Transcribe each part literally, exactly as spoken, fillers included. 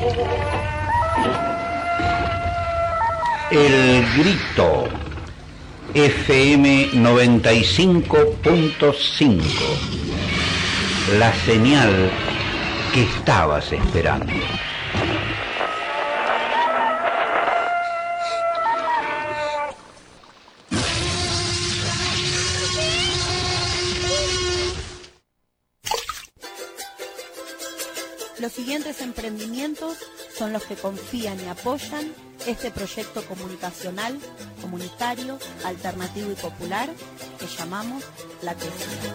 El Grito, F M noventa y cinco punto cinco, la señal que estabas esperando. Los siguientes emprendimientos son los que confían y apoyan este proyecto comunicacional, comunitario, alternativo y popular que llamamos La Crecida.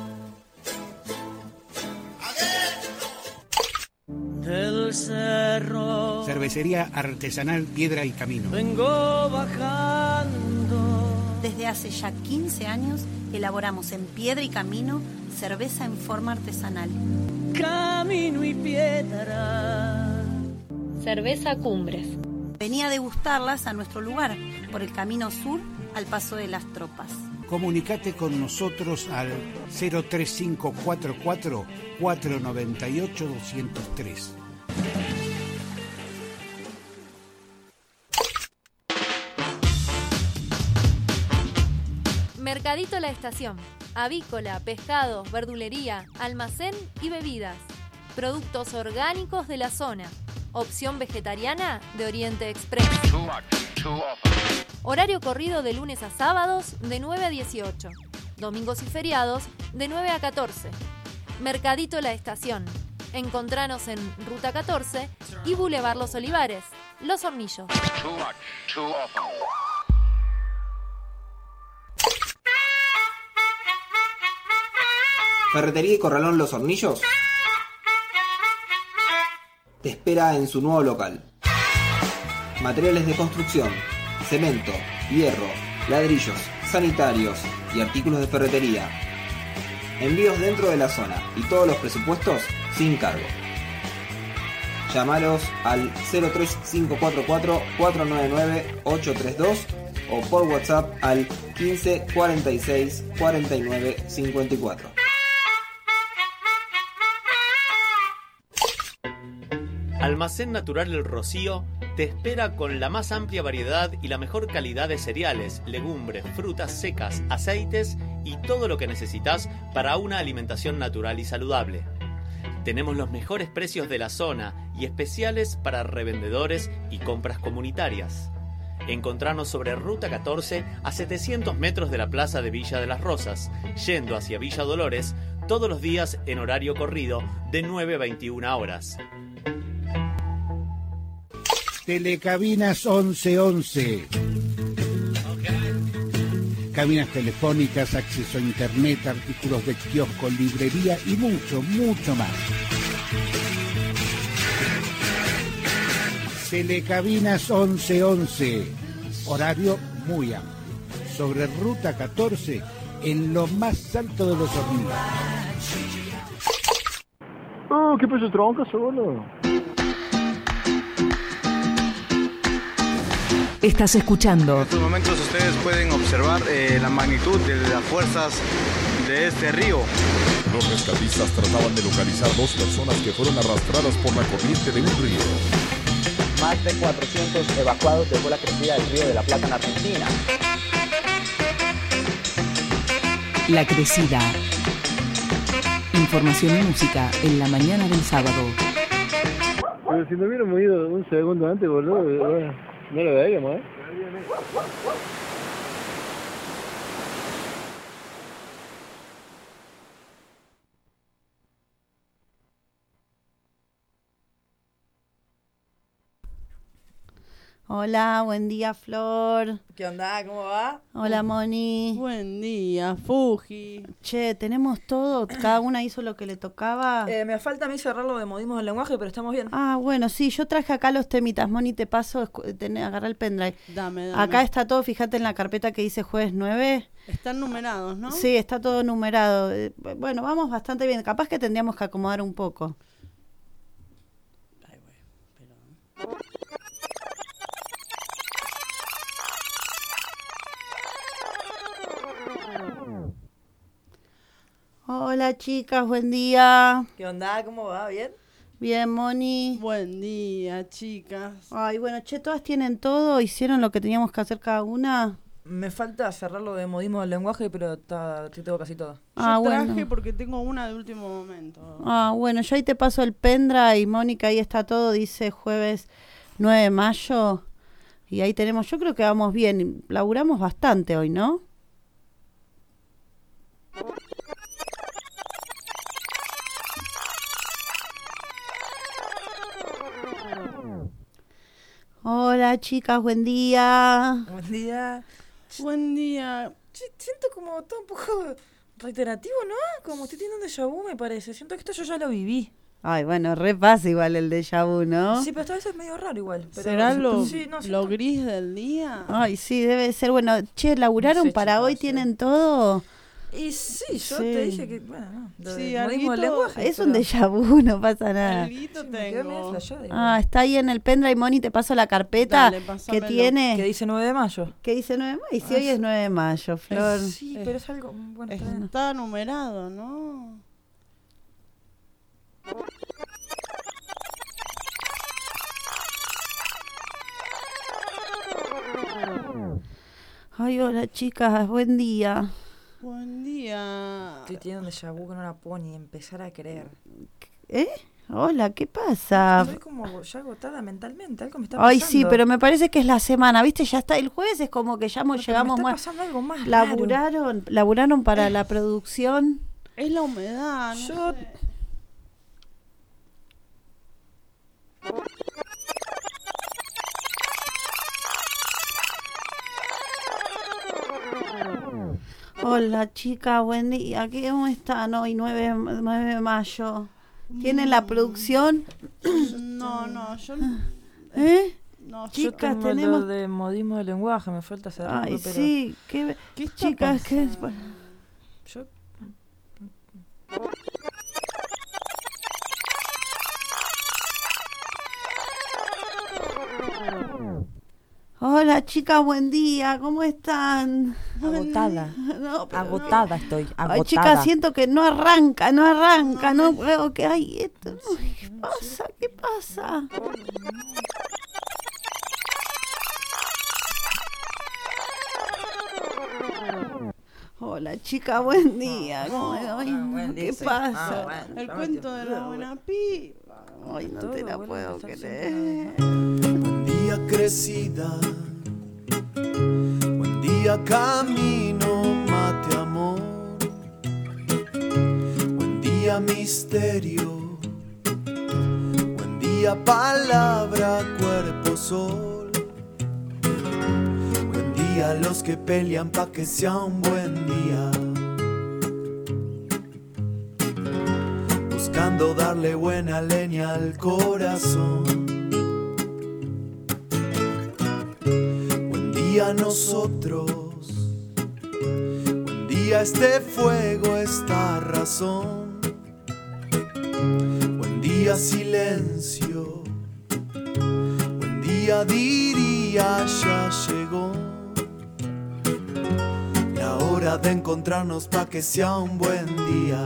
Del cerro Cervecería artesanal Piedra y Camino. vengo bajando. Desde hace ya quince años elaboramos en Piedra y Camino cerveza en forma artesanal. Camino y piedra. Cerveza Cumbres. Venía a degustarlas a nuestro lugar, por el camino sur al Paso de las Tropas. Comunicate con nosotros al cero tres cinco cuatro cuatro, cuatro nueve ocho, dos cero tres. Mercadito La Estación. Avícola, pescados, verdulería, almacén y bebidas. Productos orgánicos de la zona. Opción vegetariana de Oriente Express. Horario corrido de lunes a sábados de nueve a dieciocho. Domingos y feriados de nueve a catorce. Mercadito La Estación. Encontranos en Ruta catorce y Boulevard Los Olivares, Los Hornillos. Ferretería y Corralón Los Hornillos te espera en su nuevo local. Materiales de construcción, cemento, hierro, ladrillos, sanitarios y artículos de ferretería. Envíos dentro de la zona y todos los presupuestos sin cargo. Llámalos al cero tres cinco cuatro cuatro, cuatro nueve nueve, ocho tres dos o por WhatsApp al quince cuarenta y seis, cuarenta y nueve cincuenta y cuatro. Almacén Natural El Rocío te espera con la más amplia variedad y la mejor calidad de cereales, legumbres, frutas secas, aceites y todo lo que necesitas para una alimentación natural y saludable. Tenemos los mejores precios de la zona y especiales para revendedores y compras comunitarias. Encontrarnos sobre Ruta catorce a setecientos metros de la Plaza de Villa de las Rosas, yendo hacia Villa Dolores, todos los días en horario corrido de nueve a veintiuna horas. Telecabinas once once. Cabinas telefónicas, acceso a internet, artículos de kiosco, librería y mucho, mucho más. Telecabinas once once. Horario muy amplio. Sobre Ruta catorce, en lo más alto de Los Hornillos. Oh, ¿qué pasó, tronca solo? Estás escuchando. En estos momentos ustedes pueden observar eh, la magnitud de las fuerzas de este río. Los rescatistas trataban de localizar dos personas que fueron arrastradas por la corriente de un río. Más de cuatrocientos evacuados dejó la crecida del río de la Plata en Argentina. La Crecida. Información y música en la mañana del sábado. Pero si no hubiéramos ido un segundo antes, boludo, no lo veíamos, ¿eh? Hola, buen día, Flor. ¿Qué onda? ¿Cómo va? Hola, Moni. Buen día, Fuji. Che, tenemos todo, cada una hizo lo que le tocaba. Eh, me falta a mí cerrar lo de modismos del lenguaje, pero estamos bien. Ah, bueno, sí, yo traje acá los temitas, Moni, te paso, agarra el pendrive. Dame, dame. Acá está todo, fíjate en la carpeta que dice jueves nueve. Están numerados, ¿no? Sí, está todo numerado. Bueno, vamos bastante bien, capaz que tendríamos que acomodar un poco. Ay, güey, pero... Hola chicas, buen día. ¿Qué onda? ¿Cómo va? ¿Bien? Bien, Moni. Buen día, chicas. Ay, bueno, che, todas tienen todo, hicieron lo que teníamos que hacer cada una. Me falta cerrar lo de modismo del lenguaje, pero está, yo tengo casi todo. Ah, Yo traje bueno. porque tengo una de último momento. Ah, bueno, yo ahí te paso el pendrive y Mónica, ahí está todo, dice jueves nueve de mayo. Y ahí tenemos, yo creo que vamos bien, laburamos bastante hoy, ¿no? Hola chicas, buen día. Buen día. Buen día. Che, siento como todo un poco reiterativo, ¿no? Como estoy teniendo un déjà vu, me parece. Siento que esto yo ya lo viví. Ay, bueno, re pasa igual el déjà vu, ¿no? Sí, pero esta vez es medio raro igual. Pero ¿Será lo, sí, no, lo siento- gris del día? Ay, sí, debe ser. Bueno, che, ¿laburaron No sé, para chicas, hoy? sí. ¿Tienen todo? Y sí, yo Sí. te dije que, bueno, no. Lo Sí, del modismo del alguito- lenguaje. Es un déjà vu, no pasa nada. Alguito Sí, me quedé medio tengo. flasheada igual. Ah, está ahí en el pendrive, Moni, te paso la carpeta Dale, que pásamelo. tiene. Que dice nueve de mayo. ¿Qué dice nueve de mayo? Y si Ah, hoy es nueve de mayo, Flor. Sí, pero es algo. Bueno, está bien. Está numerado, ¿no? Ay, hola chicas, buen día. Buen día. Estoy teniendo un déjà vu que no la puedo ni empezar a creer. ¿Eh? Hola, ¿qué pasa? Estoy como ya agotada mentalmente. Algo me está Ay, pasando. sí, pero me parece que es la semana, ¿viste? Ya está el jueves, es como que ya mo- No, pero llegamos me está más. pasando algo más raro. Laburaron, laburaron para la producción. Es la humedad, no Yo- sé. Hola chicas, buen día. ¿Qué- ¿Cómo están hoy? nueve de mayo. ¿Tienen la producción? No, no, yo... ¿Eh? No, Yo Chicas, tengo tenemos... lo de modismo del lenguaje, me falta cerrarlo, Ay, pero sí. ¿Qué... ¿Qué está Chicas, ¿qué es? pasando? yo Hola chicas, buen día. ¿Cómo están? Agotada. No, pero Agotada no. estoy, agotada. Ay, chicas, siento que no arranca, no arranca, no puedo, que hay esto. Ay, ¿qué pasa? ¿Qué pasa? Hola, chica, buen día. ¿Cómo- ay, buen ¿Qué día, sí. pasa? Ah, bueno, El ya cuento me de dio- la buena piba. Ay, no Todo te la vuelve a puedo estar creer. Buen día crecida, buen día camino, mate amor, buen día misterio, buen día palabra, cuerpo, sol, buen día los que pelean pa' que sea un buen día, buscando darle buena leña al corazón. Buen día nosotros, buen día este fuego, esta razón. Buen día silencio, buen día diría ya llegó. La hora de encontrarnos pa' que sea un buen día.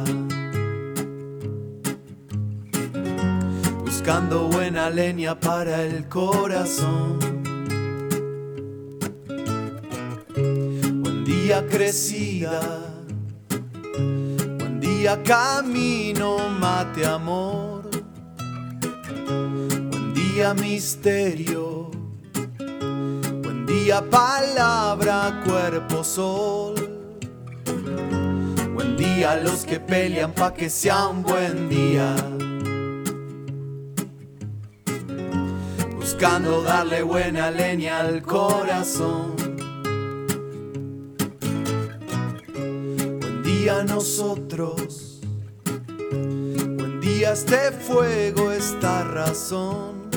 Buscando buena leña para el corazón. Buen día crecida, buen día camino, mate amor. Buen día misterio, buen día palabra, cuerpo, sol. Buen día los que pelean pa' que sea un buen día. Buscando darle buena leña al corazón. Buen día nosotros, buen día este fuego, esta razón.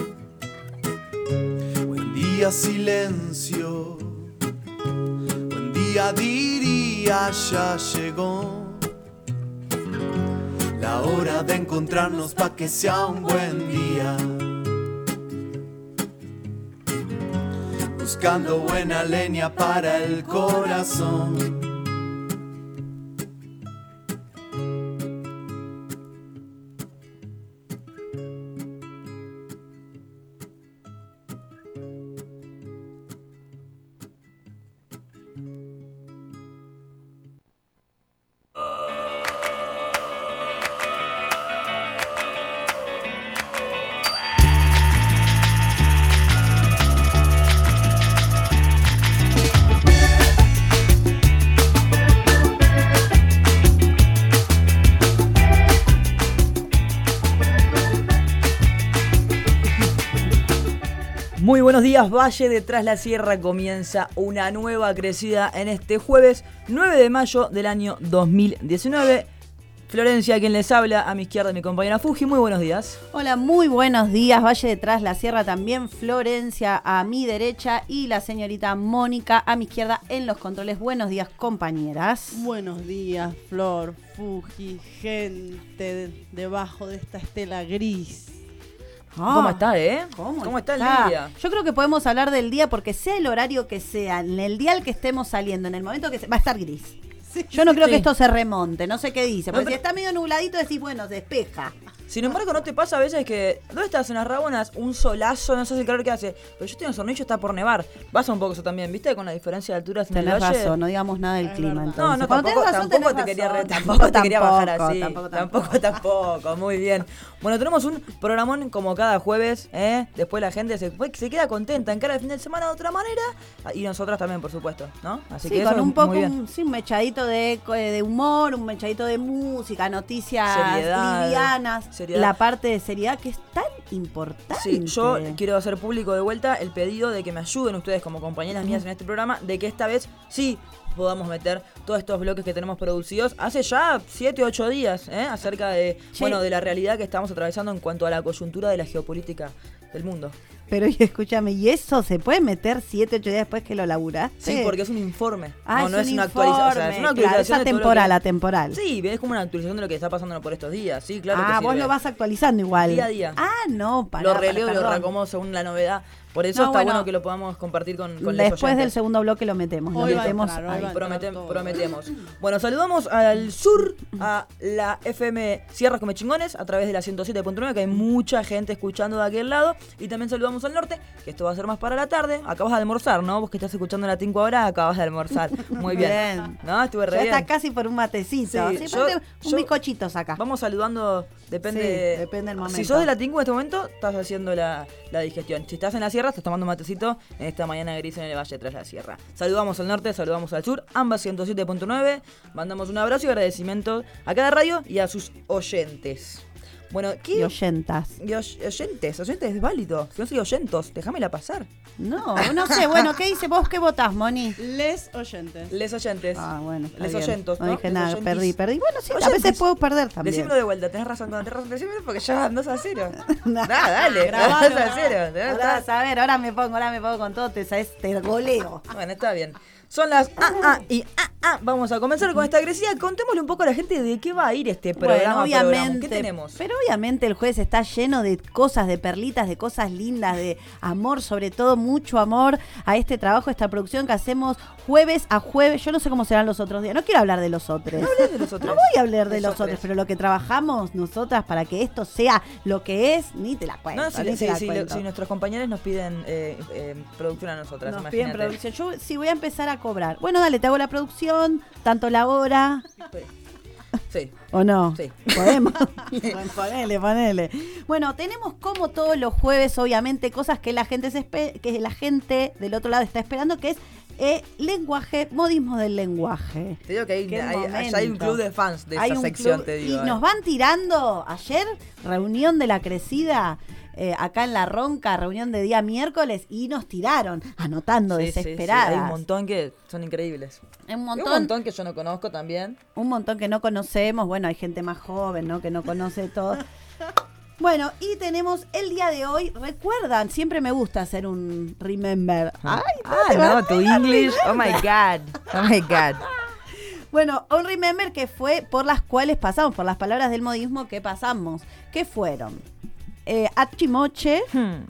Buen día silencio, buen día diría ya llegó. La hora de encontrarnos pa' que sea un buen día. Buscando buena leña para el corazón. Muy buenos días, Valle de Tras la Sierra. Comienza una nueva crecida en este jueves nueve de mayo del año dos mil diecinueve. Florencia, quien les habla, a mi izquierda mi compañera Fuji. Muy buenos días. Hola, muy buenos días, Valle de Tras la Sierra también. Florencia a mi derecha y la señorita Mónica a mi izquierda en los controles. Buenos días, compañeras. Buenos días, Flor, Fuji, gente de- debajo de esta estela gris. Ah, ¿Cómo está, eh? ¿Cómo, ¿Cómo está el está? día? Yo creo que podemos hablar del día porque sea el horario que sea, en el día al que estemos saliendo, en el momento que se, va a estar gris. Yo no creo sí. que esto se remonte, no sé qué dice. Porque No, si pero- está medio nubladito decís, bueno, despeja. Sin embargo, ¿no te pasa a veces que, ¿dónde estás en las Rabonas? Un solazo, no sé el calor que hace, pero yo estoy en Sornillo, está por nevar. Pasa un poco eso también, ¿viste? Con la diferencia de alturas en el Tenés valle. razón, no digamos nada del clima entonces. No, no, Cuando tampoco, tenés razón, tampoco tenés te quería, razón. re- tampoco te quería bajar Tampoco, así. tampoco, Tampoco, tampoco, muy bien. Bueno, tenemos un programón como cada jueves, ¿eh? Después la gente se, se queda contenta, encara el fin de semana de otra manera. Y nosotras también, por supuesto, ¿no? Así Sí, que con eso un poco, muy bien. un, sí, un mechadito de, de humor, un mechadito de música, noticias Seriedad, livianas, seriedad. la parte de seriedad que es tan importante. Sí, yo quiero hacer público de vuelta el pedido de que me ayuden ustedes como compañeras mías en este programa, de que esta vez sí podamos meter todos estos bloques que tenemos producidos hace ya siete, ocho días, ¿eh? Acerca de, Sí. bueno, de la realidad que estamos atravesando en cuanto a la coyuntura de la geopolítica del mundo. Pero y escúchame, ¿y eso se puede meter siete, ocho días después que lo laburaste? Sí, porque es un informe. Ah, no, es no un es una actualización. O sea, es una informe, claro, actualización es de todo lo atemporal, que- atemporal. Sí, es como una actualización de lo que está pasando por estos días. Sí, claro. Ah, que vos sirve. lo vas actualizando igual. Día a día. Ah, no, para. Lo releo y lo reacomodo según la novedad. Por eso No, está bueno, bueno, que lo podamos compartir con, con los Después oyentes. del segundo bloque lo metemos. Hoy lo va a metemos entrar, hoy ahí. va a Promete- prometemos. Bueno, saludamos al sur, a la F M Sierras Come Chingones, a través de la ciento siete punto nueve, que hay mucha gente escuchando de aquel lado. Y también saludamos al norte, que esto va a ser más para la tarde. Acabas de almorzar, ¿no? Vos que estás escuchando la Tinco ahora, acabas de almorzar. Muy bien. Bien. ¿No? Estuve re Ya bien. está casi por un matecito. Sí, Sí, yo- ponte un yo- bizcochito saca. Vamos saludando, depende, Sí, depende del momento. Si sos de la Tinco en este momento, estás haciendo la, la digestión. Si estás en la sierra, estás tomando un matecito en esta mañana gris en el Valle Tras la Sierra. Saludamos al norte, saludamos al sur, ambas ciento siete punto nueve. Mandamos un abrazo y agradecimiento a cada radio y a sus oyentes. Bueno, ¿qué? Y oyentas. Y oy- oyentes, oyentes es válido. Si no soy oyentos, déjamela pasar. No, no sé. Bueno, ¿qué dice vos? ¿Qué votás, Moni? Les oyentes. Les oyentes. Ah, bueno. está Les bien. oyentos, No ¿no? dije Les nada, oyentis. perdí, perdí. Bueno, sí, a Oyentes. veces puedo perder también. Decímelo de vuelta, tenés razón, cuando tenés razón, decímelo porque ya dos a cero. Nada, dale, Grabalo, dos a cero. Ya Ahora, está. a ver, ahora me pongo, ahora me pongo con todo, te sabes, te goleo. Bueno, está bien. Son las ah, ah y ah, ah. Vamos a comenzar con esta crecida. Contémosle un poco a la gente de qué va a ir este programa. Bueno, obviamente. programa. ¿Qué tenemos? Pero obviamente el jueves está lleno de cosas, de perlitas, de cosas lindas, de amor, sobre todo mucho amor a este trabajo, esta producción que hacemos jueves a jueves. Yo no sé cómo serán los otros días. No quiero hablar de los otros. No hables de los otros. No voy a hablar de Los los otros. otros, pero lo que trabajamos nosotras para que esto sea lo que es, ni te la cuento. No, si, ni si- te la si- cuento. si nuestros compañeros nos piden eh, eh, producción a nosotras, Nos piden imagínate. producción. Yo sí voy a empezar a cobrar. Bueno, dale, te hago la producción, tanto la hora. Sí. ¿O no? Sí. Podemos. ponele, ponele. Bueno, tenemos como todos los jueves, obviamente, cosas que la gente se espe- que la gente del otro lado está esperando, que es eh, lenguaje, modismo del lenguaje. Te digo que hay, Qué hay- momento. hay un club de fans de Hay esa un sección, club- te digo. Y eh. nos van tirando ayer, reunión de la crecida. eh, acá en La Ronca, reunión de día miércoles, y nos tiraron, anotando Sí, sí, sí, desesperadas. hay un montón que son increíbles. Un Hay montón, un montón que yo no conozco también. un montón que no conocemos. Bueno, hay gente más joven, ¿no? Que no conoce todo. Bueno, y tenemos el día de hoy, recuerdan, siempre me gusta hacer un remember. Ay, Ah, no, tu English. Oh my God. Oh my God. Bueno, un remember que fue por las cuales pasamos, por las palabras del modismo que pasamos. ¿Qué fueron? Eh, achimoche, Hmm.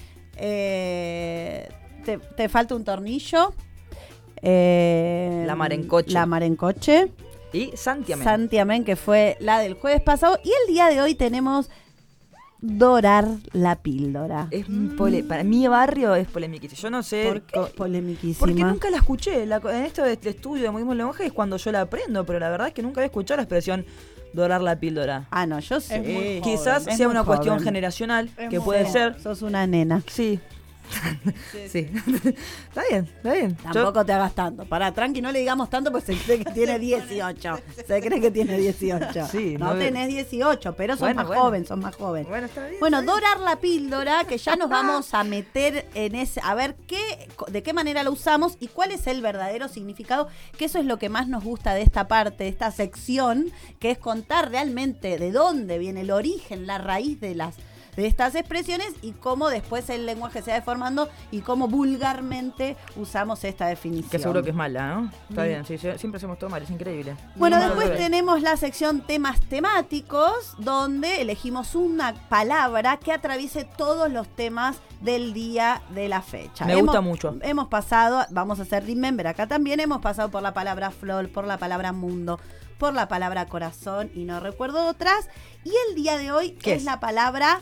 eh, te, te falta un tornillo. eh, La marencoche. La marencoche. Y Santiamén. Santiamén, que fue la del jueves pasado. Y el día de hoy tenemos dorar la píldora. Es pole- para mi barrio es polemiquísima. Yo no sé. ¿Por qué co- es polemiquísima? Porque nunca la escuché. La- en esto de este estudio de modismo del lenguaje es cuando yo la aprendo, pero la verdad es que nunca había escuchado la expresión dorar la píldora. Ah, no, yo sé. Quizás Es sea muy una cuestión joven. generacional, Es que muy puede joven. ser. Sos una nena. Sí. Sí. Está bien, está bien. Tampoco te hagas tanto. Pará, tranqui, no le digamos tanto porque se cree que tiene dieciocho. Se cree que tiene dieciocho. Sí, no no tenés dieciocho, pero sos Bueno, más bueno. joven, sos más joven. Bueno, está bien. Bueno, está bien. dorar la píldora, que ya nos vamos a meter en ese, a ver qué, de qué manera lo usamos y cuál es el verdadero significado, que eso es lo que más nos gusta de esta parte, de esta sección, que es contar realmente de dónde viene el origen, la raíz de las de estas expresiones y cómo después el lenguaje se va deformando y cómo vulgarmente usamos esta definición. Que seguro que es mala, ¿no? Está Mm. bien, sí, sí, siempre hacemos todo mal, es increíble. Bueno, No, después no, no, no. tenemos la sección temas temáticos, donde elegimos una palabra que atraviese todos los temas del día de la fecha. Me Hemos- gusta mucho. Hemos pasado, vamos a hacer remember acá también, hemos pasado por la palabra flor, por la palabra mundo, por la palabra corazón y no recuerdo otras. Y el día de hoy ¿Qué es es? la palabra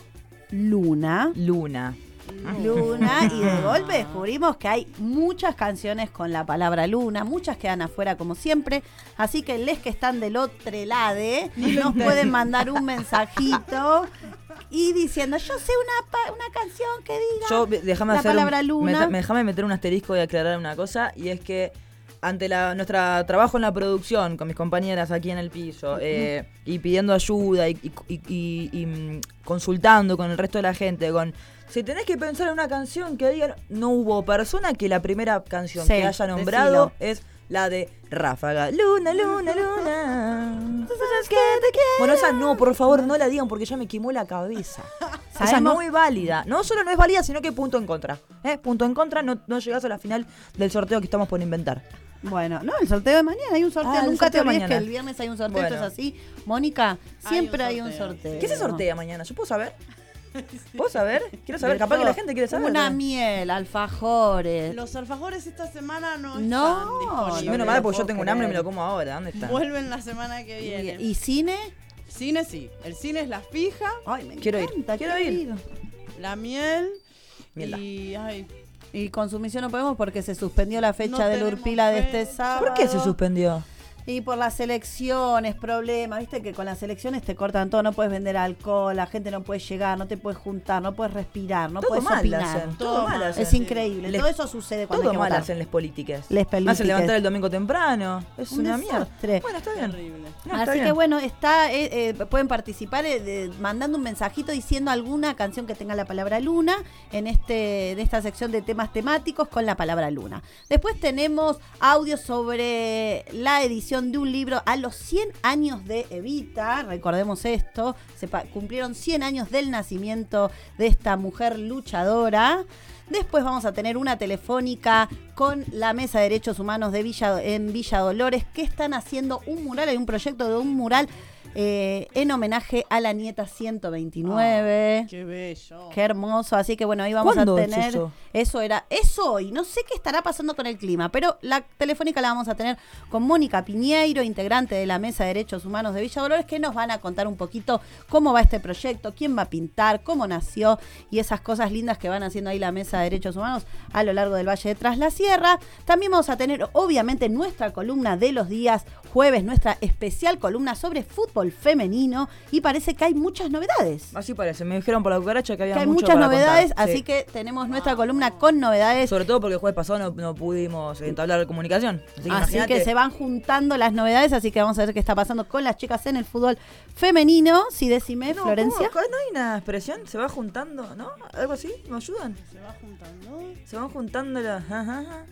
luna. Luna. Luna, y de golpe descubrimos que hay muchas canciones con la palabra luna, muchas quedan afuera como siempre, así que les que están del otro lado nos pueden mandar un mensajito y diciendo, yo sé una, pa- una canción que diga Yo, déjame la hacer un- palabra luna. me- déjame meter un asterisco y aclarar una cosa, y es que ante la, nuestro trabajo en la producción, con mis compañeras aquí en el piso, eh, y pidiendo ayuda y, y- y- y- y, mm, consultando con el resto de la gente, con si tenés que pensar en una canción que diga, no hubo persona que la primera canción Sí, que haya nombrado decilo. es la de Ráfaga. Luna, luna, luna. ¿Tú sabes que te quiero? Bueno, esa no, por favor, no la digan porque ya me quemó la cabeza. Esa Sabemos- no es válida. No solo no es válida, sino que punto en contra. ¿Eh? Punto en contra, no, no llegás a la final del sorteo que estamos por inventar. Bueno, no, el sorteo de mañana, hay un sorteo, Ah, el nunca te sorteo olvides mañana. que el viernes hay un sorteo, Bueno. esto es así. Mónica, siempre hay un sorteo. ¿Qué se sortea mañana? ¿Yo puedo saber? ¿Puedo saber? Quiero saber, capaz que la gente quiere saber. Una miel, alfajores. Los alfajores esta semana no, No, están disponibles. Menos mal porque yo tengo un hambre y me creer. lo como ahora. ¿Dónde está? Vuelven la semana que viene. ¿Y cine? Cine sí. El cine es la fija. Ay, me Quiero ir. encanta, Quiero ir. La miel. Mielda. Y ay, Y consumición no podemos porque se suspendió la fecha No del tenemos Urpila de fecha. este sábado. ¿Por qué se suspendió? Y por las elecciones, problemas, viste que con las elecciones te cortan todo, no puedes vender alcohol, la gente no puede llegar, no te puedes juntar, no puedes respirar, no Todo puedes mal opinar. hacen, todo mal hacen. Es increíble, Les- todo eso sucede cuando Todo hay que mal votar. hacen las políticas. Les Me hacen políticas. levantar el domingo temprano. Es Un una mierda. desastre. Bueno, está bien. terrible. No, está Así bien. que bueno, está eh, eh, pueden participar eh, de- mandando un mensajito diciendo alguna canción que tenga la palabra luna en este en esta sección de temas temáticos con la palabra luna. Después tenemos audio sobre la edición de un libro a los cien años de Evita. Recordemos esto, se pa- cumplieron cien años del nacimiento de esta mujer luchadora. Después vamos a tener una telefónica con la Mesa de Derechos Humanos de Villa, en Villa Dolores, que están haciendo un mural, hay un proyecto de un mural eh, en homenaje a la nieta ciento veintinueve. Ah, qué bello. Qué hermoso, así que bueno, ahí vamos a ¿Cuándo es tener eso? eso era eso hoy, no sé qué estará pasando con el clima, pero la telefónica la vamos a tener con Mónica Piñeiro, integrante de la Mesa de Derechos Humanos de Villa Dolores, que nos van a contar un poquito cómo va este proyecto, quién va a pintar, cómo nació y esas cosas lindas que van haciendo ahí la Mesa de Derechos Humanos a lo largo del Valle de Tras la Sierra. También vamos a tener obviamente nuestra columna de los días jueves, nuestra especial columna sobre fútbol femenino, y parece que hay muchas novedades. Así parece. Me dijeron por la cucaracha que había Que hay mucho muchas para novedades, contar. así Sí. que tenemos nuestra columna con novedades. Sobre todo porque el jueves pasado no, no pudimos entablar comunicación. Así que, Así imagínate. que se van juntando las novedades, así que vamos a ver qué está pasando con las chicas en el fútbol femenino. Sí, decime, No, Florencia. ¿cómo? ¿No hay una expresión? ¿Se va juntando? ¿No? ¿Algo así? ¿Me ayudan? Se va juntando. Se van juntando las... Ajá, ajá.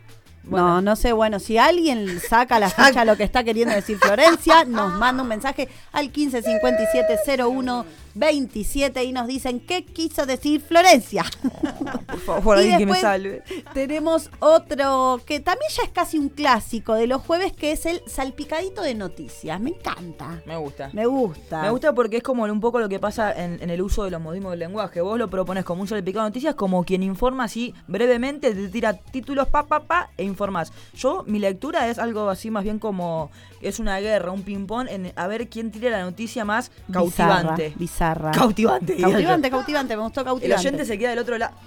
No, no sé, bueno, si alguien saca la fecha lo que está queriendo decir Florencia, nos manda un mensaje al quince cincuenta y siete cero uno veintisiete y nos dicen qué quiso decir Florencia. Por favor, Y alguien que me después salve. Tenemos otro que también ya es casi un clásico de los jueves, que es el salpicadito de noticias. Me encanta. Me gusta. Me gusta. Me gusta porque es como un poco lo que pasa en, en el uso de los modismos del lenguaje. Vos lo propones como un salpicado de noticias, como quien informa así brevemente, te tira títulos pa, pa, pa, e informás. Yo, mi lectura es algo así más bien como, es una guerra, un ping-pong, en a ver quién tira la noticia más cautivante. Bizarra. bizarra. Cautivante. diría yo. Cautivante, cautivante. Me gustó El cautivante. oyente se queda del otro lado.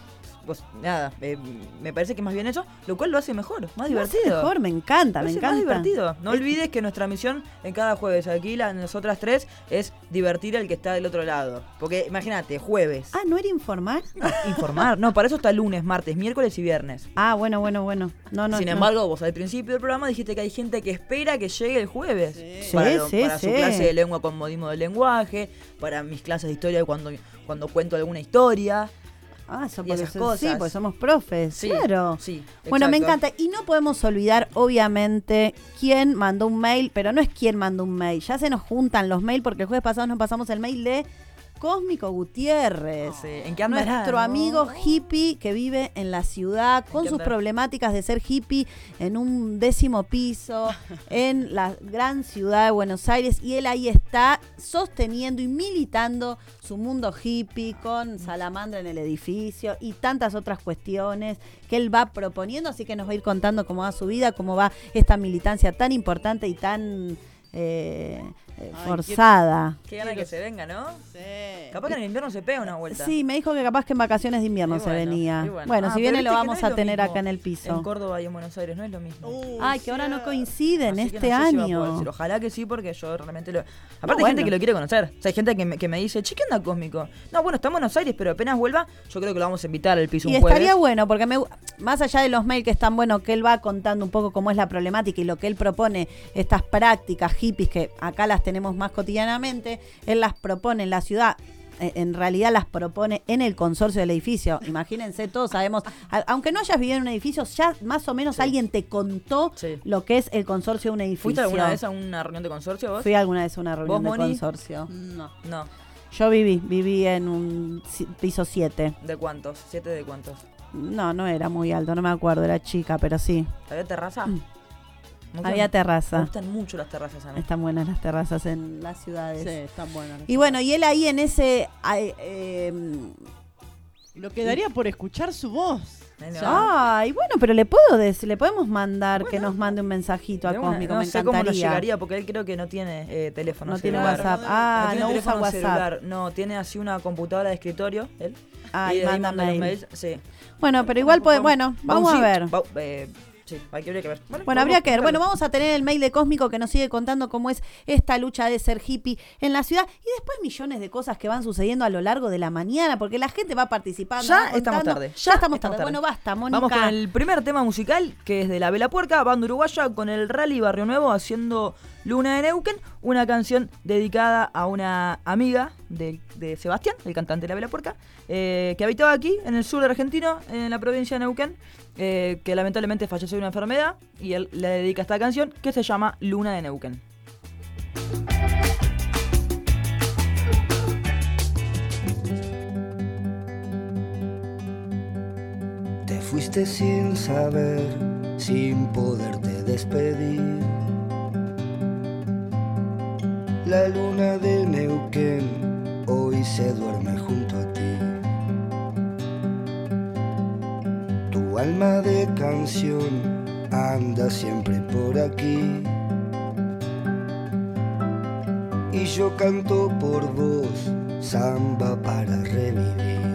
pues nada, eh, me parece que más bien eso, lo cual lo hace mejor, más Lo hace divertido. mejor, me encanta, Lo me hace encanta. más divertido. No Es- olvides que nuestra misión en cada jueves, aquí la, nosotras tres, es divertir al que está del otro lado. Porque imagínate, jueves. Ah, ¿no era informar? Informar. No, para eso está lunes, martes, miércoles y viernes. Ah, bueno, bueno, bueno. No, no, Sin no. embargo, vos al principio del programa dijiste que hay gente que espera que llegue el jueves. Sí. Para, Sí, lo- sí, para su sí. clase de lengua con modismo del lenguaje, para mis clases de historia cuando, cuando cuento alguna historia. Ah, eso y porque esas so- cosas. Sí, pues somos profes. Sí, claro. sí, Bueno, me exacto. encanta. Y no podemos olvidar, obviamente, quién mandó un mail, pero no es quién mandó un mail. Ya se nos juntan los mails porque el jueves pasado nos pasamos el mail de Cósmico Gutiérrez. Sí, ¿en qué andará, Nuestro no? amigo hippie que vive en la ciudad con qué sus andará? problemáticas de ser hippie en un décimo piso en la gran ciudad de Buenos Aires, y él ahí está sosteniendo y militando su mundo hippie con salamandra en el edificio y tantas otras cuestiones que él va proponiendo, así que nos va a ir contando cómo va su vida, cómo va esta militancia tan importante y tan eh, eh, Ay, forzada. Qué gana que se venga, ¿no? Sí. Capaz que en el invierno se pega una vuelta. Sí, me dijo que capaz que en vacaciones de invierno Y se bueno, venía. y Bueno, bueno. Ah, si pero viene viste lo que no vamos es a lo tener mismo acá en el piso. En Córdoba y en Buenos Aires no es lo mismo. Ay, que ahora no coinciden Así que este no sé si va a poder año. ser. Ojalá que sí, porque yo realmente lo... Aparte No, hay bueno. gente que lo quiere conocer. O sea, hay gente que me, que me dice, che, ¿qué onda Cósmico? No, bueno, está en Buenos Aires, pero apenas vuelva, yo creo que lo vamos a invitar al piso Y un jueves. estaría bueno, porque me, más allá de los mails que están buenos, que él va contando un poco cómo es la problemática y lo que él propone, estas prácticas hippies que acá las tenemos más cotidianamente, él las propone en la ciudad. eh, En realidad las propone en el consorcio del edificio. Imagínense, todos sabemos, a- aunque no hayas vivido en un edificio, ya más o menos alguien te contó lo que es el consorcio de un edificio. ¿Fuiste alguna vez a una reunión de consorcio vos? Fui alguna vez a una reunión de ¿Vos, Moni? consorcio. No. No. Yo viví, viví en un ci- piso siete. ¿De cuántos? ¿Siete de cuántos? No, no era muy alto, no me acuerdo, era chica, pero sí. ¿Había terraza? Me Había gustan- terraza. Me gustan mucho las terrazas a mí. Están buenas las terrazas en las ciudades. Sí, están buenas. Y bueno, y él ahí en ese... ay, eh, Lo quedaría por escuchar su voz. Ay, bueno, pero le puedo decir, le podemos mandar que nos mande un mensajito a De una- Cósmico, no me sé encantaría. cómo nos llegaría, porque él creo que no tiene eh, teléfono No tiene celular. WhatsApp. Ah, tiene no usa teléfono WhatsApp. celular. No, tiene así una computadora de escritorio, él. Ah, y y de ahí manda manda los mail. mails. Sí. Bueno, pero igual puede, bueno, vamos a sí, ver. va- eh, sí, hay que, habría que ver. Bueno, vamos habría a que ver. Bueno, buscarlo. vamos a tener el mail de Cósmico que nos sigue contando cómo es esta lucha de ser hippie en la ciudad y después millones de cosas que van sucediendo a lo largo de la mañana porque la gente va participando. Ya va estamos contando. tarde. Ya estamos tarde. Bueno, basta, Mónica. Vamos con el primer tema musical, que es de La Vela Puerca, banda uruguaya, con el Rally Barrio Nuevo haciendo Luna de Neuquén, una canción dedicada a una amiga de, de Sebastián, el cantante de La Vela Puerca, eh, que habitaba aquí, en el sur de Argentina, en la provincia de Neuquén, eh, que lamentablemente falleció de una enfermedad, y él le dedica esta canción, que se llama Luna de Neuquén. Te fuiste sin saber, sin poderte despedir. La luna de Neuquén hoy se duerme junto a ti. Tu alma de canción anda siempre por aquí. Y yo canto por vos, samba para revivir.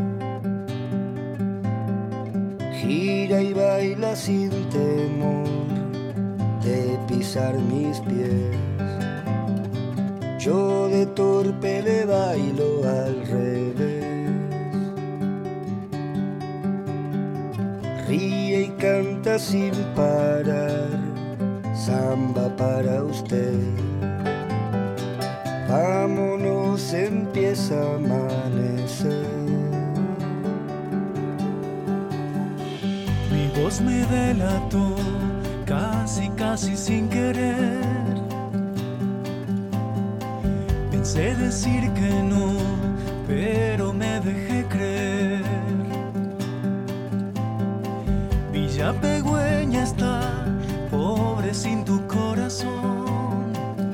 Gira y baila sin temor de pisar mis pies. Yo de torpe le bailo al revés. Ríe y canta sin parar, samba para usted. Vámonos, empieza a amanecer. Mi voz me delató, casi, casi sin querer. Pensé decir que no, pero me dejé creer. Villa Pegüeña está, pobre sin tu corazón.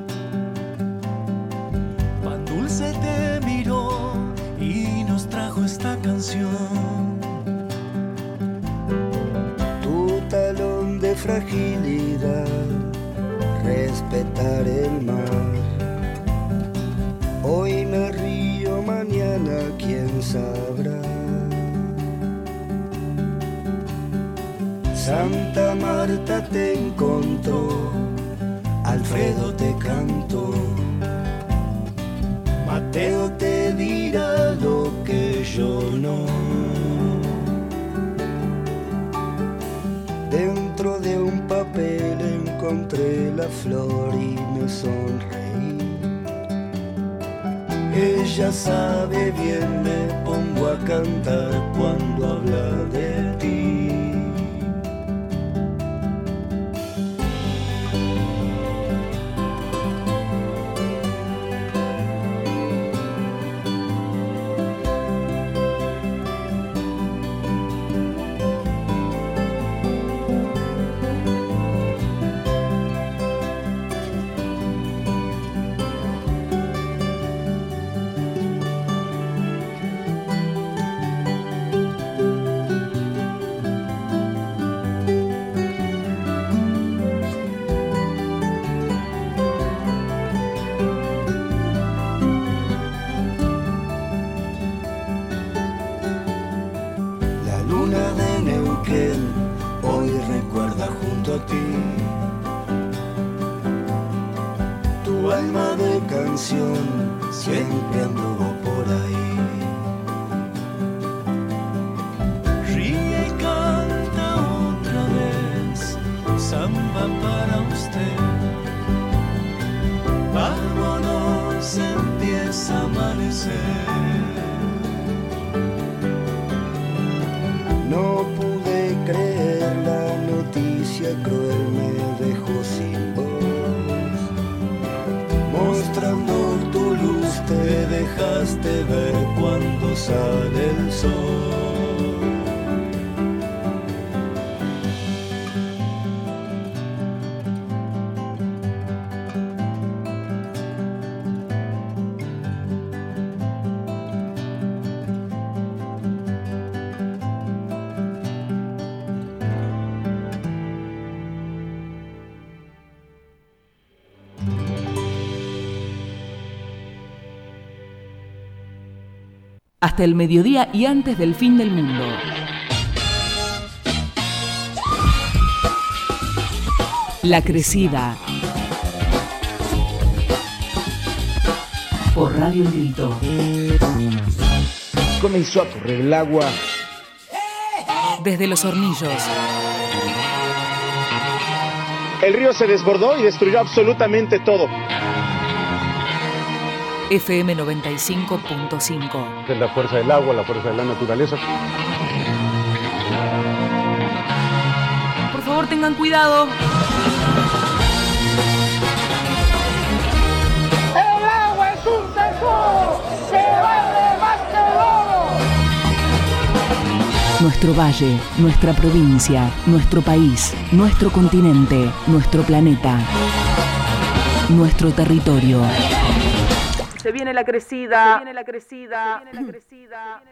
Pan Dulce te miró y nos trajo esta canción. Tu talón de fragilidad, respetar el mar. Hoy me río, mañana quién sabrá. Santa Marta te encontró, Alfredo te cantó, Mateo te dirá lo que yo no. Dentro de un papel encontré la flor y me sonreí. Ella sabe bien, me pongo a cantar cuando habla de ti. Siempre anduvo por ahí. Ríe y canta otra vez, samba para usted. Vámonos, empieza a amanecer. No pude creer la noticia cruel, me dejó sin voz. Mostrando tu luz te dejaste ver cuando sale el sol. Hasta el mediodía y antes del fin del mundo. La Crecida. Por Radio El Grito. Comenzó a correr el agua. Desde Los Hornillos. El río se desbordó y destruyó absolutamente todo. F M noventa y cinco punto cinco. Es la fuerza del agua, la fuerza de la naturaleza. Por favor, tengan cuidado. ¡El agua es un tesoro! ¡Se vale más que el oro! Nuestro valle, nuestra provincia, nuestro país, nuestro continente, nuestro planeta, nuestro territorio. Se viene la crecida. Se viene la crecida. Se viene la crecida.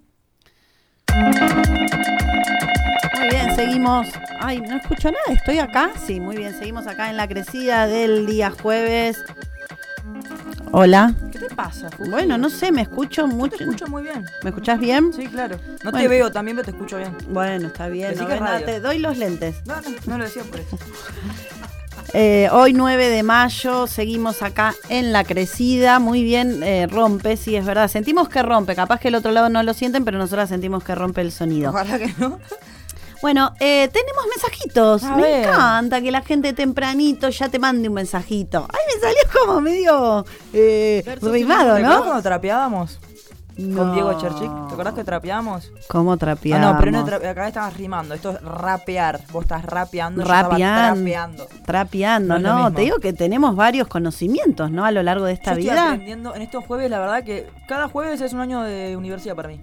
Muy bien, seguimos. Ay, no escucho nada, ¿estoy acá? Sí, muy bien, seguimos acá en la crecida del día jueves. Hola. ¿Qué te pasa, Fuji? Bueno, no sé, me escucho mucho. Te escucho muy bien. ¿Me escuchás bien? Sí, claro. No bueno. te veo también, pero te escucho bien. Bueno, está bien. Decí No que ves es nada, radio. te doy los lentes. No, no, no lo decía por eso. Eh, hoy nueve de mayo, seguimos acá en la crecida, muy bien, eh, rompe, sí, es verdad, sentimos que rompe, capaz que el otro lado no lo sienten, pero nosotros sentimos que rompe el sonido. Ojalá que no. Bueno, eh, tenemos mensajitos, A me ver. encanta que la gente tempranito ya te mande un mensajito. Ay, me salió como medio eh, rimado, ¿Te acuerdas ¿no? cuando trapeábamos? No. Con Diego Cherchik. ¿Te acordás que trapeábamos? ¿Cómo Ah, trapeamos? no, pero no tra- acá estabas rimando. Esto es rapear. Vos estás rapeando. Yo estaba Rapeando, trapeando. trapeando, No es lo ¿no? mismo. Te digo que tenemos varios conocimientos, ¿no? A lo largo de esta Yo estoy vida. aprendiendo en estos jueves, la verdad que cada jueves es un año de universidad para mí.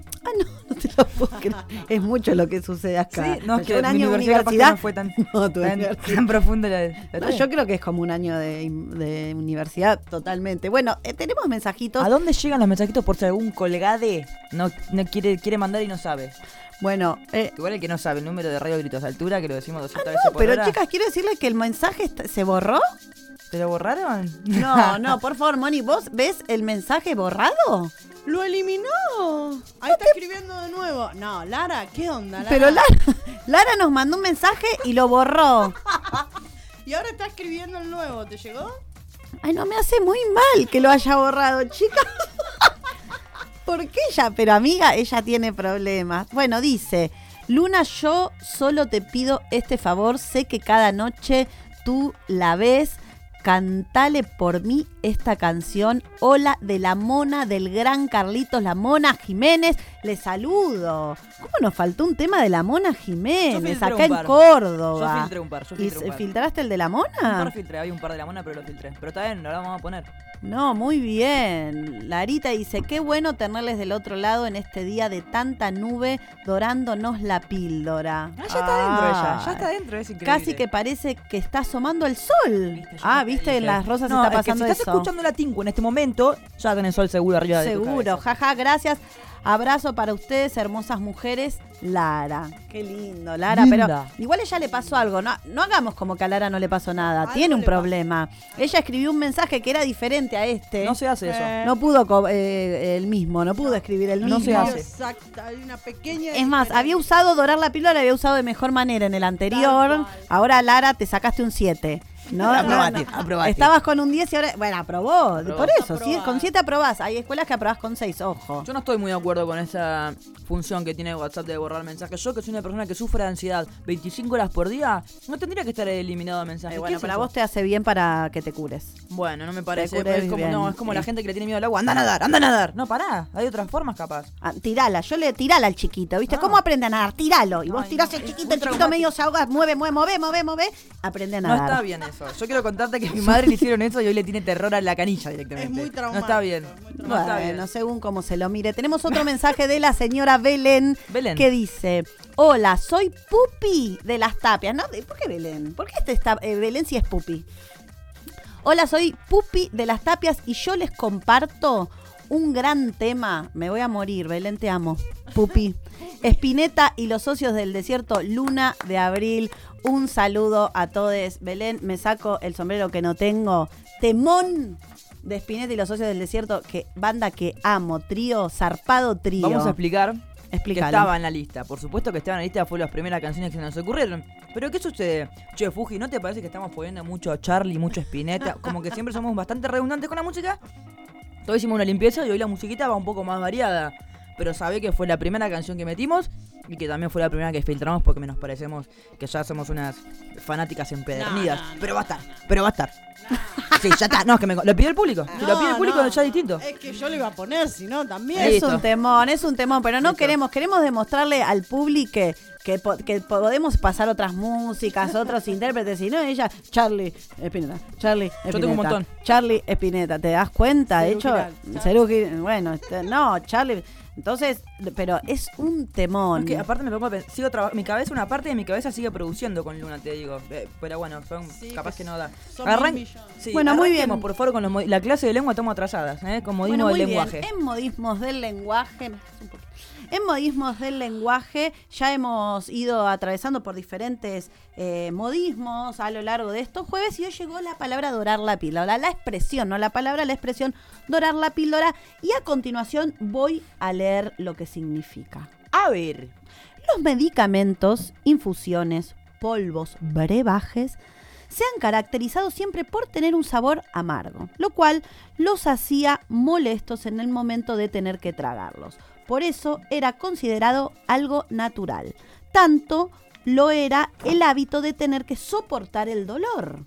Es mucho lo que sucede acá. Sí, no, es que un mi año de universidad capaz que universidad no fue tan, No, tu tan, universidad. tan profunda la, la No, tuya. yo creo que es como un año de, de universidad totalmente. Bueno, eh, tenemos mensajitos. ¿A dónde llegan los mensajitos por si algún colgade no, no quiere, quiere mandar y no sabe? Bueno, eh, igual el que no sabe el número de Radio Gritos de Altura, que lo decimos doscientas no, veces por pero hora. chicas, quiero decirle que el mensaje está- se borró. ¿Te lo borraron? No, no, por favor, Moni, ¿vos ves el mensaje borrado? ¡Lo eliminó! Ahí está escribiendo de nuevo. No, Lara, ¿qué onda, Lara? Pero Lara, Lara nos mandó un mensaje y lo borró. Y ahora está escribiendo el nuevo. ¿Te llegó? Ay, no me hace muy mal que lo haya borrado, chicas. ¿Por qué ella? Pero amiga, ella tiene problemas. Bueno, dice, Luna, yo solo te pido este favor. Sé que cada noche tú la ves. Cantale por mí esta canción. Hola, de la Mona, del gran Carlitos, la Mona Jiménez. Le saludo. ¿Cómo nos faltó un tema de la Mona Jiménez acá en Córdoba? Yo filtré un par, yo filtré ¿Y un par. filtraste el de la Mona? Un par filtré, hay un par de la Mona, pero lo filtré. Pero está bien, ahora vamos a poner. No, muy bien. Larita dice, qué bueno tenerles del otro lado en este día de tanta nube dorándonos la píldora. Ah, ya está dentro ella, ya está dentro, es increíble. Casi que parece que está asomando el sol. ¿Viste? Ah, viste, en las rosas no, está pasando es que si estás eso. escuchando la Tinku en este momento, ya tenés sol seguro arriba de tu cabeza. Seguro, jaja, gracias. Abrazo para ustedes, hermosas mujeres. Lara, qué lindo, Lara. Linda. Pero igual ella le pasó algo. No, no hagamos como que a Lara no le pasó nada. Algo Tiene un le problema. Ella escribió un mensaje que era diferente a este. No se hace eso. No pudo co- eh, el mismo, no pudo escribir el mismo. No se hace. Exacto, hay una pequeña Es más, había usado dorar la píldora, la había usado de mejor manera en el anterior. Ahora, Lara, te sacaste un siete. No, Aprobate, no, no. aprobate. Estabas con un diez y ahora, bueno, aprobó. Aprobó. Por eso, sí, con siete aprobás. Hay escuelas que aprobás con seis, ojo. Yo no estoy muy de acuerdo con esa función que tiene WhatsApp de borrar mensajes. Yo, que soy una persona que sufre de ansiedad veinticinco horas por día, no tendría que estar eliminado de mensajes. Eh, ¿Qué bueno, es para eso? vos te hace bien para que te cures. Bueno, no me parece. Te cures Es como, bien. no, es como la Sí. gente que le tiene miedo al agua. Anda a nadar, anda a nadar. No, pará. Hay otras formas capaz. Ah, tirala, yo le tirala al chiquito, ¿viste? Ah. ¿Cómo aprende a nadar? Tiralo. Y vos Ay, tirás no, el es chiquito, muy el chiquito traumático. medio se ahoga, mueve, mueve, mueve, mueve, mueve, aprende a No nadar. está bien eso. Yo quiero contarte que a mi madre le hicieron eso y hoy le tiene terror a la canilla directamente. Es muy traumático. No está bien. No está bien. Bueno, según cómo se lo mire. Tenemos otro mensaje de la señora Belén, Belén. que dice, hola, soy Pupi de las Tapias. ¿No? ¿Por qué Belén? ¿Por qué este está, eh, Belén si es Pupi? Hola, soy Pupi de las Tapias y yo les comparto un gran tema. Me voy a morir, Belén, te amo. Pupi. Spinetta y los socios del desierto, Luna de Abril. Un saludo a todos. Belén, me saco el sombrero que no tengo. Temón de Spinetta y los socios del desierto, que banda que amo. Trío, zarpado trío. Vamos a explicar que Explícalo. estaba en la lista. Por supuesto que estaba en la lista, fue las primeras canciones que se nos ocurrieron. Pero ¿qué sucede? Che, Fuji, ¿no te parece que estamos poniendo mucho Charlie, mucho Spinetta? Como que siempre somos bastante redundantes con la música. Todos hicimos una limpieza y hoy la musiquita va un poco más variada. Pero sabe que fue la primera canción que metimos y que también fue la primera que filtramos porque nos parecemos que ya somos unas fanáticas empedernidas. No, no, no, pero va a estar, pero va a estar. Sí, ya está. No, es que me, lo pidió el público. Si lo pide el público, no. ya es distinto. Es que yo le iba a poner, si no, también. Es Listo. un temón, es un temón, pero no Listo. queremos, queremos demostrarle al público que, que, po- que podemos pasar otras músicas, otros intérpretes, y no ella, Charlie Spinetta, Charlie Spinetta. tengo un montón. Charlie Spinetta, ¿te das cuenta? De Cerú hecho, Giral, Charlie. Cerú Giral, bueno, este, no, Charlie, entonces, pero es un temón. Es que aparte me pongo a pensar, sigo traba- mi cabeza, una parte de mi cabeza sigue produciendo con Luna, te digo. Eh, pero bueno, son, Sí, capaz que que no da. son Arran- mil millones. sí, Bueno, muy arranquemos, bien. por favor, con los mo- la clase de lengua estamos atrasadas, ¿eh? Con modismo Bueno, muy del bien. lenguaje. En modismos del lenguaje, un poquito. En modismos del lenguaje ya hemos ido atravesando por diferentes eh, modismos a lo largo de estos jueves y hoy llegó la palabra dorar la píldora, la expresión, no la palabra, la expresión dorar la píldora, y a continuación voy a leer lo que significa. A ver. Los medicamentos, infusiones, polvos, brebajes se han caracterizado siempre por tener un sabor amargo, lo cual los hacía molestos en el momento de tener que tragarlos. Por eso era considerado algo natural. Tanto lo era el hábito de tener que soportar el dolor.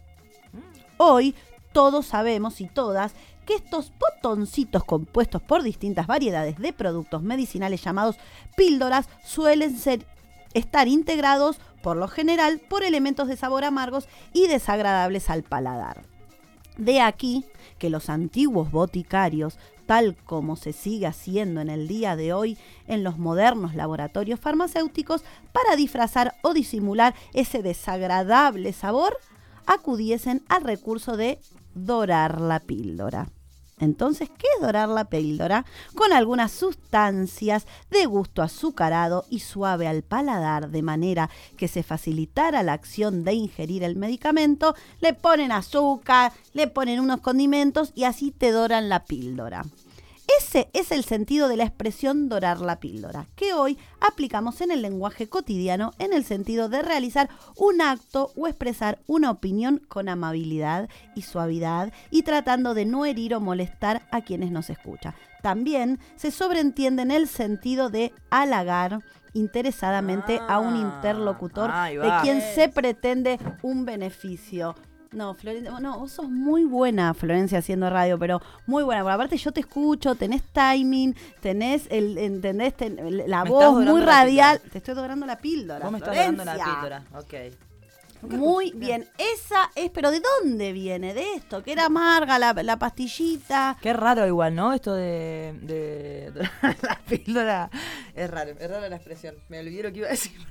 Hoy todos sabemos y todas que estos botoncitos compuestos por distintas variedades de productos medicinales llamados píldoras suelen ser, estar integrados por lo general por elementos de sabor amargos y desagradables al paladar. De aquí que los antiguos boticarios, tal como se sigue haciendo en el día de hoy en los modernos laboratorios farmacéuticos, para disfrazar o disimular ese desagradable sabor, acudiesen al recurso de dorar la píldora. Entonces, ¿qué es dorar la píldora? Con algunas sustancias de gusto azucarado y suave al paladar, de manera que se facilitara la acción de ingerir el medicamento, le ponen azúcar, le ponen unos condimentos y así te doran la píldora. Ese es el sentido de la expresión dorar la píldora, que hoy aplicamos en el lenguaje cotidiano en el sentido de realizar un acto o expresar una opinión con amabilidad y suavidad y tratando de no herir o molestar a quienes nos escuchan. También se sobreentiende en el sentido de halagar interesadamente ah, a un interlocutor de quien se pretende un beneficio. No, Florencia, no, vos sos muy buena, Florencia, haciendo radio, pero muy buena. Porque aparte yo te escucho, tenés timing, tenés el, entendés, ten, la voz muy radial. Te estoy dorando la píldora. Vos me estás Florencia. dorando la píldora, ok. Muy bien, esa es, pero ¿de dónde viene de esto? Que era amarga la, la pastillita. Qué raro igual, ¿no? Esto de, de, de la píldora. Es raro, es rara la expresión. Me olvidé lo que iba a decir.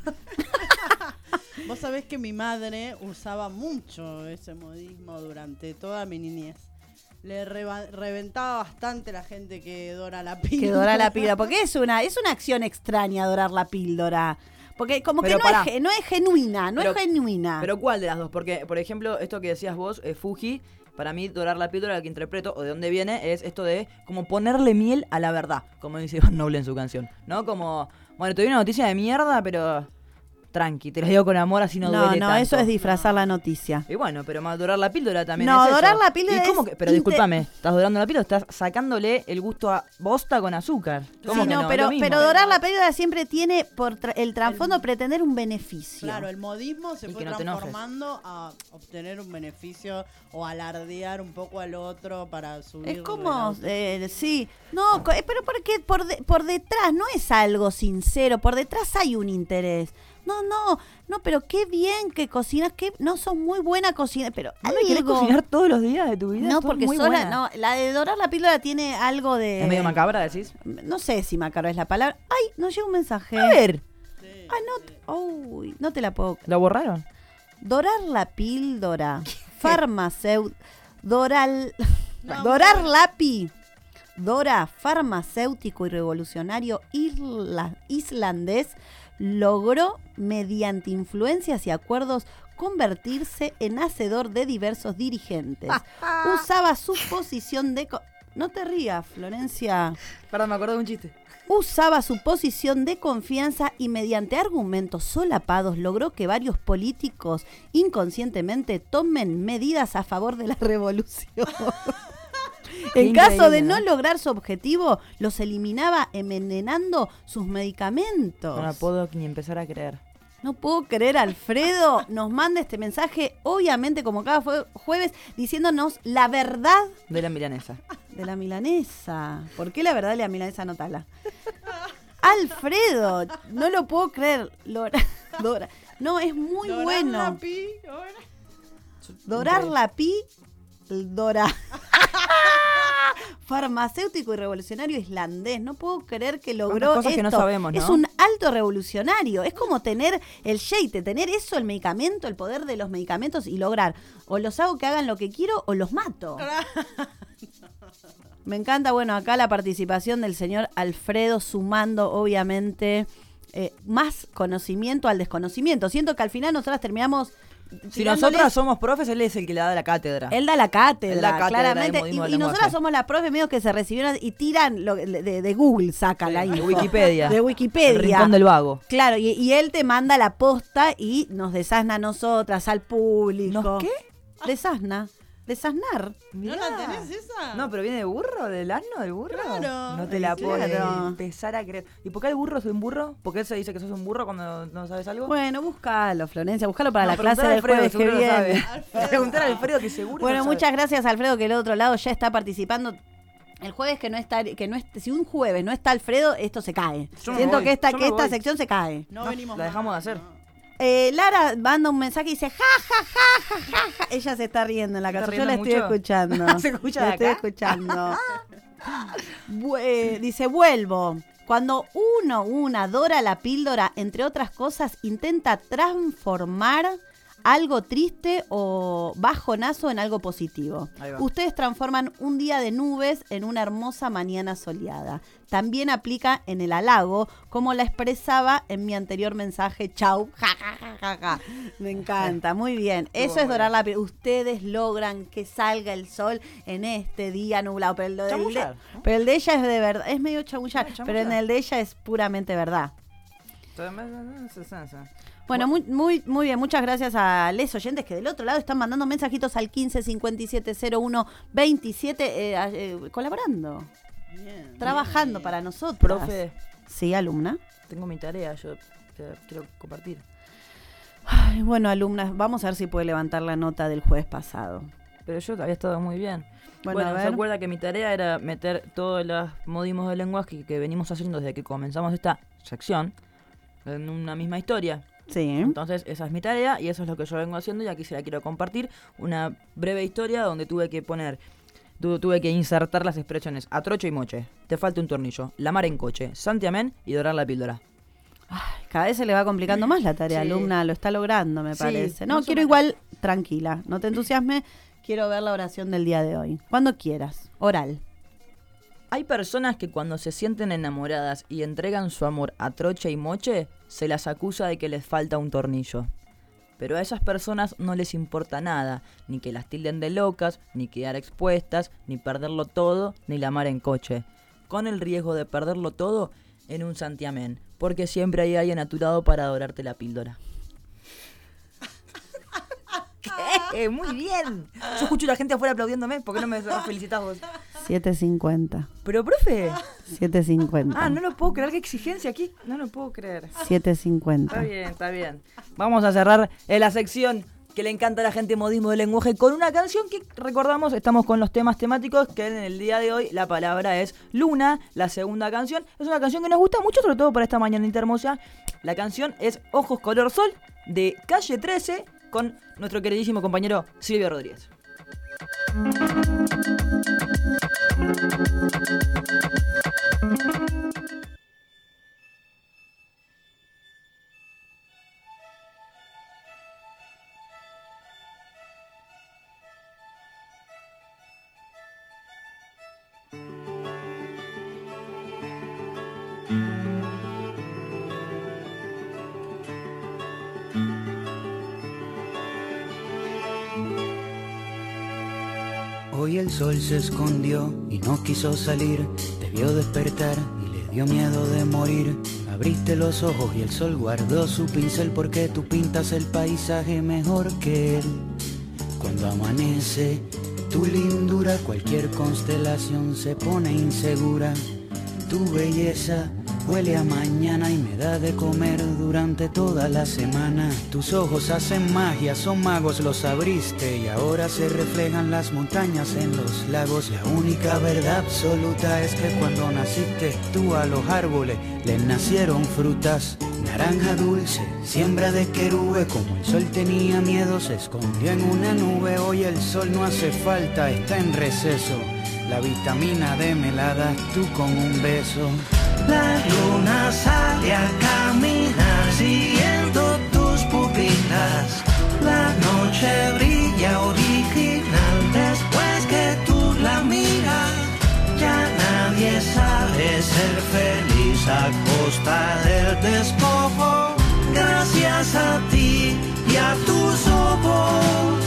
Vos sabés que mi madre usaba mucho ese modismo durante toda mi niñez. Le reba- reventaba bastante la gente que dora la píldora. Que dora la píldora, porque es una, es una acción extraña dorar la píldora. Porque como Pero que no pará. es, no es genuina, no Pero- es genuina. Pero ¿cuál de las dos? Porque, por ejemplo, esto que decías vos, eh, Fuji, para mí dorar la píldora, la que interpreto, o de dónde viene, es esto de como ponerle miel a la verdad, como dice Iván Noble en su canción, ¿no? Como, bueno, te doy una noticia de mierda, pero tranqui, te la digo con amor, así no, no, duele no, tanto. eso es disfrazar la noticia. Y bueno, pero más dorar la píldora también No, es eso. dorar la píldora ¿Y cómo es que- Pero inte- discúlpame, estás dorando la píldora, estás sacándole el gusto a bosta con azúcar. ¿Cómo Sí, que no, no? pero, Lo mismo. pero dorar la píldora siempre tiene por tra- el trasfondo pretender un beneficio. Claro, el modismo se Y fue que no te enojes. transformando a obtener un beneficio o alardear un poco al otro para subir. Es como, eh, sí, no, co- eh, pero porque por, de- por detrás no es algo sincero, por detrás hay un interés. No, no, no, pero qué bien que cocinas, que no sos muy buena cocinera, pero ¿No me querés algo- cocinar todos los días de tu vida? No, Sos porque muy sola, buena. no, la de dorar la píldora tiene algo de... ¿Es medio macabra, decís? No sé si macabra es la palabra. Ay, nos llega un mensaje. A ver. Ah, no, te- uy, no te la puedo... ¿La borraron? Dorar la píldora, farmacéutico, doral, dorar lápi, Dora, farmacéutico y revolucionario isla- islandés, logró, mediante influencias y acuerdos, convertirse en hacedor de diversos dirigentes. Usaba su posición de... co- No te rías, Florencia. Perdón, me acuerdo de un chiste. Usaba su posición de confianza y mediante argumentos solapados logró que varios políticos inconscientemente tomen medidas a favor de la revolución. En Qué caso de increíble, no ¿no? lograr su objetivo, los eliminaba envenenando sus medicamentos. No la puedo ni empezar a creer. No puedo creer, Alfredo nos manda este mensaje, obviamente como cada fue- jueves, diciéndonos la verdad De la milanesa. de la milanesa. ¿Por qué la verdad de la milanesa? Anotala. Alfredo, no lo puedo creer. Lora, Dora. No, es muy Dorar bueno. la pi, ahora. Dorar la pi, Dora. Farmacéutico y revolucionario islandés. No puedo creer que logró cosas esto. que no sabemos, ¿no? Es un alto revolucionario. Es como tener el sheite, tener eso, el medicamento, el poder de los medicamentos y lograr. O los hago que hagan lo que quiero o los mato. Me encanta, bueno, acá la participación del señor Alfredo sumando, obviamente, eh, más conocimiento al desconocimiento. Siento que al final nosotras terminamos... Si tirándoles- nosotras somos profes, él es el que le da la cátedra. Él da la cátedra, Él da cátedra claramente. de modismo Y, del y lenguaje. nosotras somos las profes medio que se recibieron y tiran lo, de, de- de Google, sacan la de info. Wikipedia. De Wikipedia. El rincón del vago. Claro, y, y él te manda la posta y nos desasna a nosotras, al público. ¿Nos qué? Desasna. Desasnar. ¿No la tenés esa? No, pero viene de burro, del asno del burro. Claro. No te la puedo Claro. empezar a creer. ¿Y por qué el burro es un burro? ¿Por qué él se dice que sos un burro cuando no sabes algo? Bueno, búscalo, Florencia, búscalo para No, la clase preguntar a del Alfredo, jueves que seguro lo viene. sabe. Preguntar a Alfredo que seguro Bueno, lo sabe. muchas gracias, Alfredo, que el otro lado ya está participando. El jueves que no está, que no es, si un jueves no está Alfredo, esto se cae. Yo me Siento voy, que esta, yo que me esta voy. sección se cae. No, No, venimos la más. dejamos de hacer. Eh, Lara manda un mensaje y dice, ja, ja, ja, ja, ja, ja. Ella se está riendo en la ¿Se está casa. Yo la riendo estoy mucho? escuchando. ¿Se escucha La de estoy acá? escuchando. Bu- eh, dice, vuelvo. Cuando uno, una, dora la píldora, entre otras cosas, intenta transformar algo triste o bajonazo en algo positivo. Ahí va. Ustedes transforman un día de nubes en una hermosa mañana soleada. También aplica en el halago, como la expresaba en mi anterior mensaje. Chau. Ja, ja, ja, ja, ja. Me encanta, muy bien. Eso es dorar la piel. Ustedes logran que salga el sol en este día nublado. Pero el, de, el de, pero el de ella es de verdad, es medio chamullar, pero en el de ella es puramente verdad. Bueno, muy, muy, muy bien, muchas gracias a les oyentes que del otro lado están mandando mensajitos al quince cincuenta y siete cero uno veintisiete eh, eh, colaborando, Bien, trabajando bien. para nosotros. Profe. Sí, alumna. Tengo mi tarea, yo te quiero compartir. Ay, bueno, alumnas, vamos a ver si puede levantar la nota del jueves pasado. Pero yo había estado muy bien. Bueno, Bueno, a se ver. acuerda que mi tarea era meter todos los modismos del lenguaje que, que venimos haciendo desde que comenzamos esta sección en una misma historia. Sí. Entonces esa es mi tarea y eso es lo que yo vengo haciendo y aquí se la quiero compartir. Una breve historia donde tuve que poner, tu, tuve que insertar las expresiones atrocho y moche, te falta un tornillo, la mar en coche, santiamén y dorar la píldora. Ay, cada vez se le va complicando más la tarea, Sí. alumna, lo está logrando, me Sí, parece. No, más o quiero menos. igual, tranquila, no te entusiasmes, quiero ver la oración del día de hoy. Cuando quieras, oral. Hay personas que cuando se sienten enamoradas y entregan su amor a troche y moche, se las acusa de que les falta un tornillo. Pero a esas personas no les importa nada, ni que las tilden de locas, ni quedar expuestas, ni perderlo todo, ni la mar en coche. Con el riesgo de perderlo todo en un santiamén, porque siempre hay alguien aturado para adorarte la píldora. ¿Qué? Muy bien. Yo escucho a la gente afuera aplaudiéndome, ¿por qué no me felicitas vos? siete cincuenta. Pero, profe. siete cincuenta. Ah, no lo puedo creer, qué exigencia aquí. No lo puedo creer. siete cincuenta. Está bien, está bien. Vamos a cerrar eh, la sección que le encanta a la gente modismo del lenguaje con una canción que recordamos, estamos con los temas temáticos, que en el día de hoy la palabra es Luna, la segunda canción. Es una canción que nos gusta mucho, sobre todo para esta mañanita hermosa. La canción es Ojos Color Sol, de Calle trece, con nuestro queridísimo compañero Silvio Rodríguez. Hoy el sol se escondió y no quiso salir, te vio despertar y le dio miedo de morir. Abriste los ojos y el sol guardó su pincel porque tú pintas el paisaje mejor que él. Cuando amanece, tu lindura, cualquier constelación se pone insegura. Tu belleza huele a mañana y me da de comer durante toda la semana. Tus ojos hacen magia, son magos, los abriste y ahora se reflejan las montañas en los lagos. La única verdad absoluta es que cuando naciste tú a los árboles les nacieron frutas. Naranja dulce, siembra de querube, como el sol tenía miedo se escondió en una nube. Hoy el sol no hace falta, está en receso. La vitamina D me la das tú con un beso. La luna sale a caminar siguiendo tus pupilas. La noche brilla original después que tú la miras. Ya nadie sabe ser feliz a costa del despojo. Gracias a ti y a tus ojos.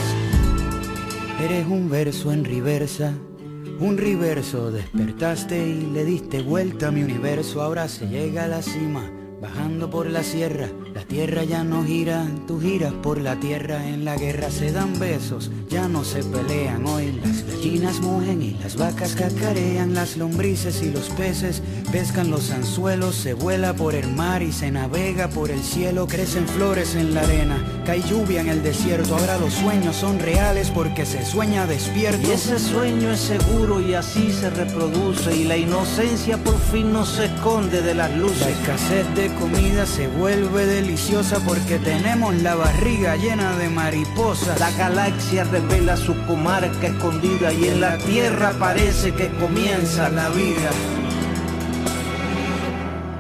Eres un verso en reversa. Un reverso, despertaste y le diste vuelta a mi universo. Ahora se llega a la cima, bajando por la sierra. La tierra ya no gira, tú giras por la tierra. En la guerra se dan besos, ya no se pelean. Hoy las gallinas mugen y las vacas cacarean. Las lombrices y los peces pescan los anzuelos. Se vuela por el mar y se navega por el cielo. Crecen flores en la arena, cae lluvia en el desierto. Ahora los sueños son reales porque se sueña despierto. Y ese sueño es seguro y así se reproduce. Y la inocencia por fin no se esconde de las luces. La escasez de comida se vuelve deliciosa porque tenemos la barriga llena de mariposas. La galaxia revela su comarca escondida y en la tierra parece que comienza la vida.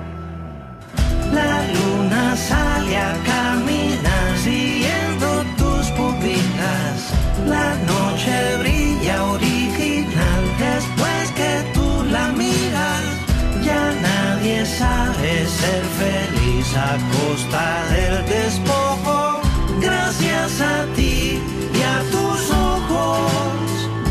La luna sale a caminar siguiendo tu a costa del despojo, gracias a ti y a tus ojos.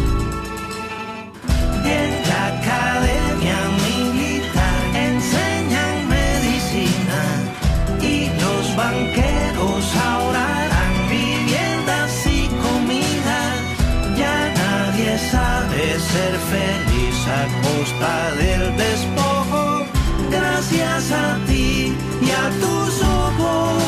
En la academia militar enseñan medicina y los banqueros ahora harán viviendas y comida. Ya nadie sabe ser feliz a costa del despojo, gracias a ti y a tus ojos.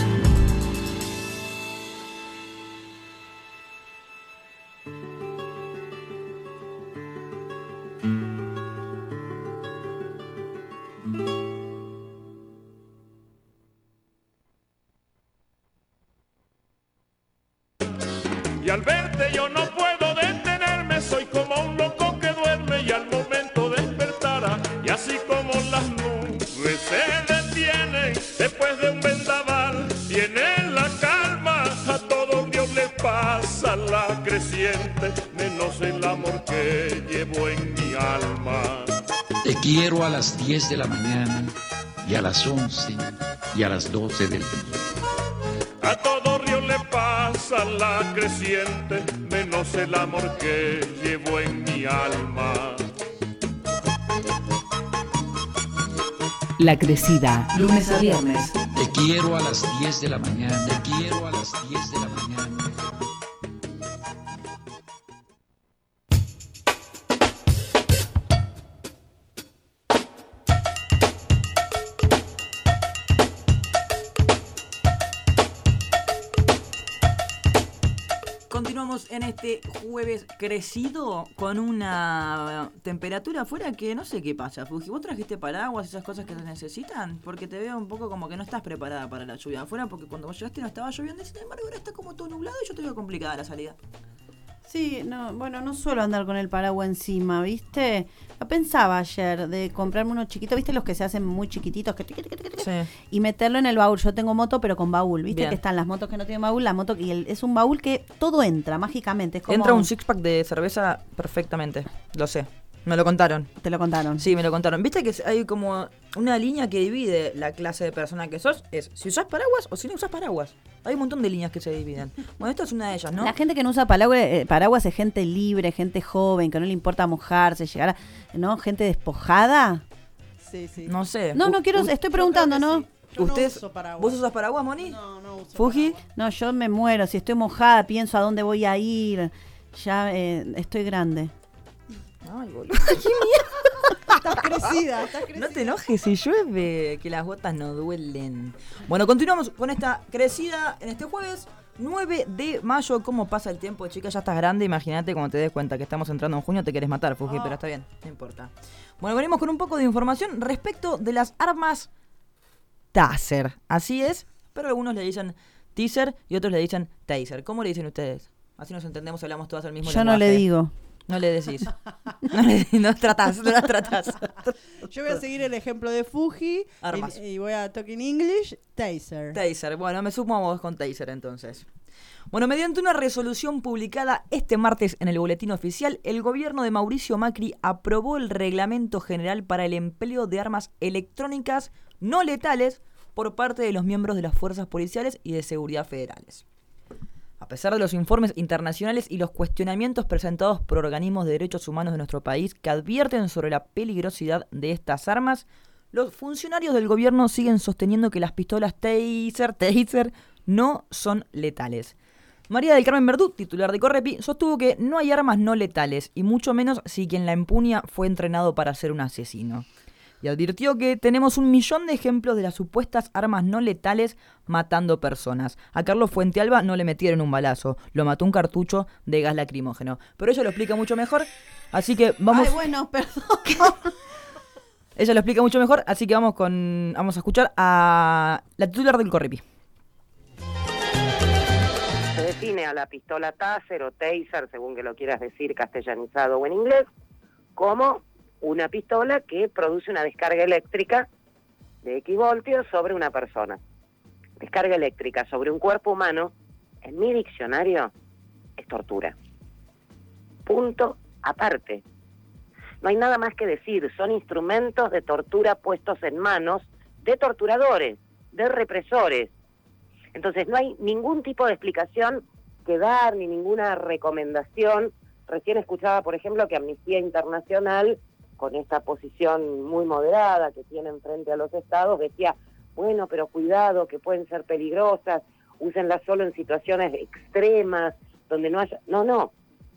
Y al verte yo no puedo detenerme, soy como un loco que duerme y al momento despertará. Y así como las nubes se detienen después de un vendaval, tiene la calma, a todo Dios le pasa la creciente, menos el amor que llevo en mi alma. Te quiero a las diez de la mañana y a las once y a las doce del día. A todo río le pasa la creciente, menos el amor que llevo en mi alma. La Crecida, lunes a viernes. Te quiero a las diez de la mañana, te quiero a las diez de la mañana. Continuamos en este jueves crecido con una temperatura afuera que no sé qué pasa. Fuji, ¿vos trajiste paraguas, esas cosas que se necesitan? Porque te veo un poco como que no estás preparada para la lluvia afuera, porque cuando vos llegaste no estaba lloviendo y sin embargo ahora está como todo nublado y yo te veo complicada la salida. Sí, no, bueno, no suelo andar con el paraguas encima, ¿viste? Lo pensaba ayer de comprarme uno chiquito, ¿viste? Los que se hacen muy chiquititos, que sí. Y meterlo en el baúl. Yo tengo moto, pero con baúl, ¿viste? Bien. Que están las motos que no tienen baúl, la moto y el, es un baúl que todo entra mágicamente. Es como... Entra un six pack de cerveza perfectamente, lo sé. Me lo contaron. ¿Te lo contaron? Sí, me lo contaron. ¿Viste que hay como una línea que divide la clase de persona que sos? Es si usás paraguas o si no usás paraguas. Hay un montón de líneas que se dividen. Bueno, esta es una de ellas, ¿no? La gente que no usa paraguas, eh, paraguas es gente libre, gente joven, que no le importa mojarse, llegar a... ¿No? Gente despojada. Sí, sí. No sé. No, no quiero... Estoy preguntando, ¿no? Yo ¿Usted, no uso paraguas. ¿Vos usas paraguas, Moni? No, no uso ¿Fuji? paraguas. No, yo me muero. Si estoy mojada, pienso a dónde voy a ir. Ya eh, estoy grande. Ay, boludo. ¡Qué mierda! Estás crecida, estás crecida. No te enojes si llueve, que las gotas no duelen. Bueno, continuamos con esta crecida en este jueves nueve de mayo. ¿Cómo pasa el tiempo, chica? Ya estás grande, imagínate cuando te des cuenta que estamos entrando en junio te querés matar, Fuji, Oh. pero está bien, no importa. Bueno, venimos con un poco de información respecto de las armas Taser. Así es, pero algunos le dicen teaser y otros le dicen taser. ¿Cómo le dicen ustedes? Así nos entendemos y hablamos todas el mismo Yo lenguaje. no le digo. No le decís. No le no tratás, no las tratás. Yo voy a seguir el ejemplo de Fuji Armas. y, y voy a talk in English, taser. Taser, bueno, me sumo a vos con Taser entonces. Bueno, mediante una resolución publicada este martes en el Boletín Oficial, el gobierno de Mauricio Macri aprobó el Reglamento General para el empleo de armas electrónicas no letales por parte de los miembros de las fuerzas policiales y de seguridad federales. A pesar de los informes internacionales y los cuestionamientos presentados por organismos de derechos humanos de nuestro país que advierten sobre la peligrosidad de estas armas, los funcionarios del gobierno siguen sosteniendo que las pistolas Taser, Taser no son letales. María del Carmen Verdú, titular de Correpi, sostuvo que no hay armas no letales, y mucho menos si quien la empuña fue entrenado para ser un asesino. Y advirtió que tenemos un millón de ejemplos de las supuestas armas no letales matando personas. A Carlos Fuentealba no le metieron un balazo, lo mató un cartucho de gas lacrimógeno. Pero ella lo explica mucho mejor, así que vamos... Ay, bueno, perdón. Ella lo explica mucho mejor, así que vamos con vamos a escuchar a la titular del Correpi. Se define a la pistola Taser o Taser, según que lo quieras decir castellanizado o en inglés, como una pistola que produce una descarga eléctrica de X voltios sobre una persona. Descarga eléctrica sobre un cuerpo humano, en mi diccionario, es tortura. Punto aparte. No hay nada más que decir, son instrumentos de tortura puestos en manos de torturadores, de represores. Entonces no hay ningún tipo de explicación que dar, ni ninguna recomendación. Recién escuchaba, por ejemplo, que Amnistía Internacional, con esta posición muy moderada que tienen frente a los estados, decía, bueno, pero cuidado, que pueden ser peligrosas, úsenlas solo en situaciones extremas, donde no haya... No, no.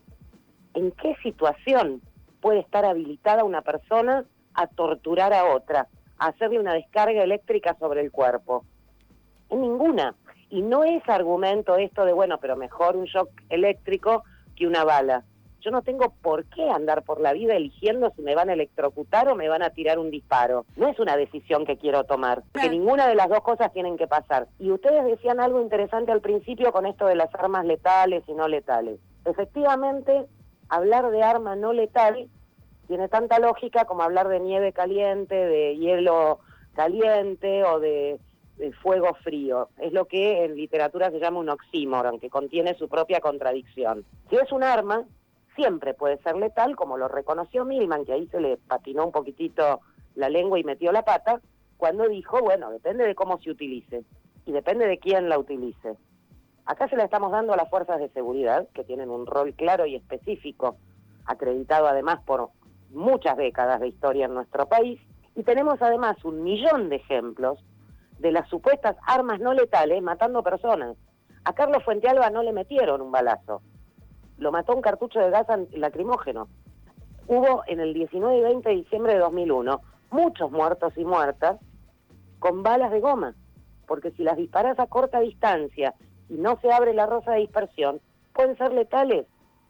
¿En qué situación puede estar habilitada una persona a torturar a otra, a hacerle una descarga eléctrica sobre el cuerpo? En ninguna. Y no es argumento esto de, bueno, pero mejor un shock eléctrico que una bala. Yo no tengo por qué andar por la vida eligiendo si me van a electrocutar o me van a tirar un disparo. No es una decisión que quiero tomar, porque ninguna de las dos cosas tienen que pasar. Y ustedes decían algo interesante al principio con esto de las armas letales y no letales. Efectivamente, hablar de arma no letal tiene tanta lógica como hablar de nieve caliente, de hielo caliente o de, de fuego frío. Es lo que en literatura se llama un oxímoron, que contiene su propia contradicción. Si es un arma, siempre puede ser letal, como lo reconoció Milman, que ahí se le patinó un poquitito la lengua y metió la pata, cuando dijo, bueno, depende de cómo se utilice y depende de quién la utilice. Acá se la estamos dando a las fuerzas de seguridad, que tienen un rol claro y específico, acreditado además por muchas décadas de historia en nuestro país, y tenemos además un millón de ejemplos de las supuestas armas no letales matando personas. A Carlos Fuentealba no le metieron un balazo, lo mató un cartucho de gas lacrimógeno. Hubo en el diecinueve y veinte de diciembre de dos mil uno muchos muertos y muertas con balas de goma, porque si las disparas a corta distancia y no se abre la rosa de dispersión, pueden ser letales,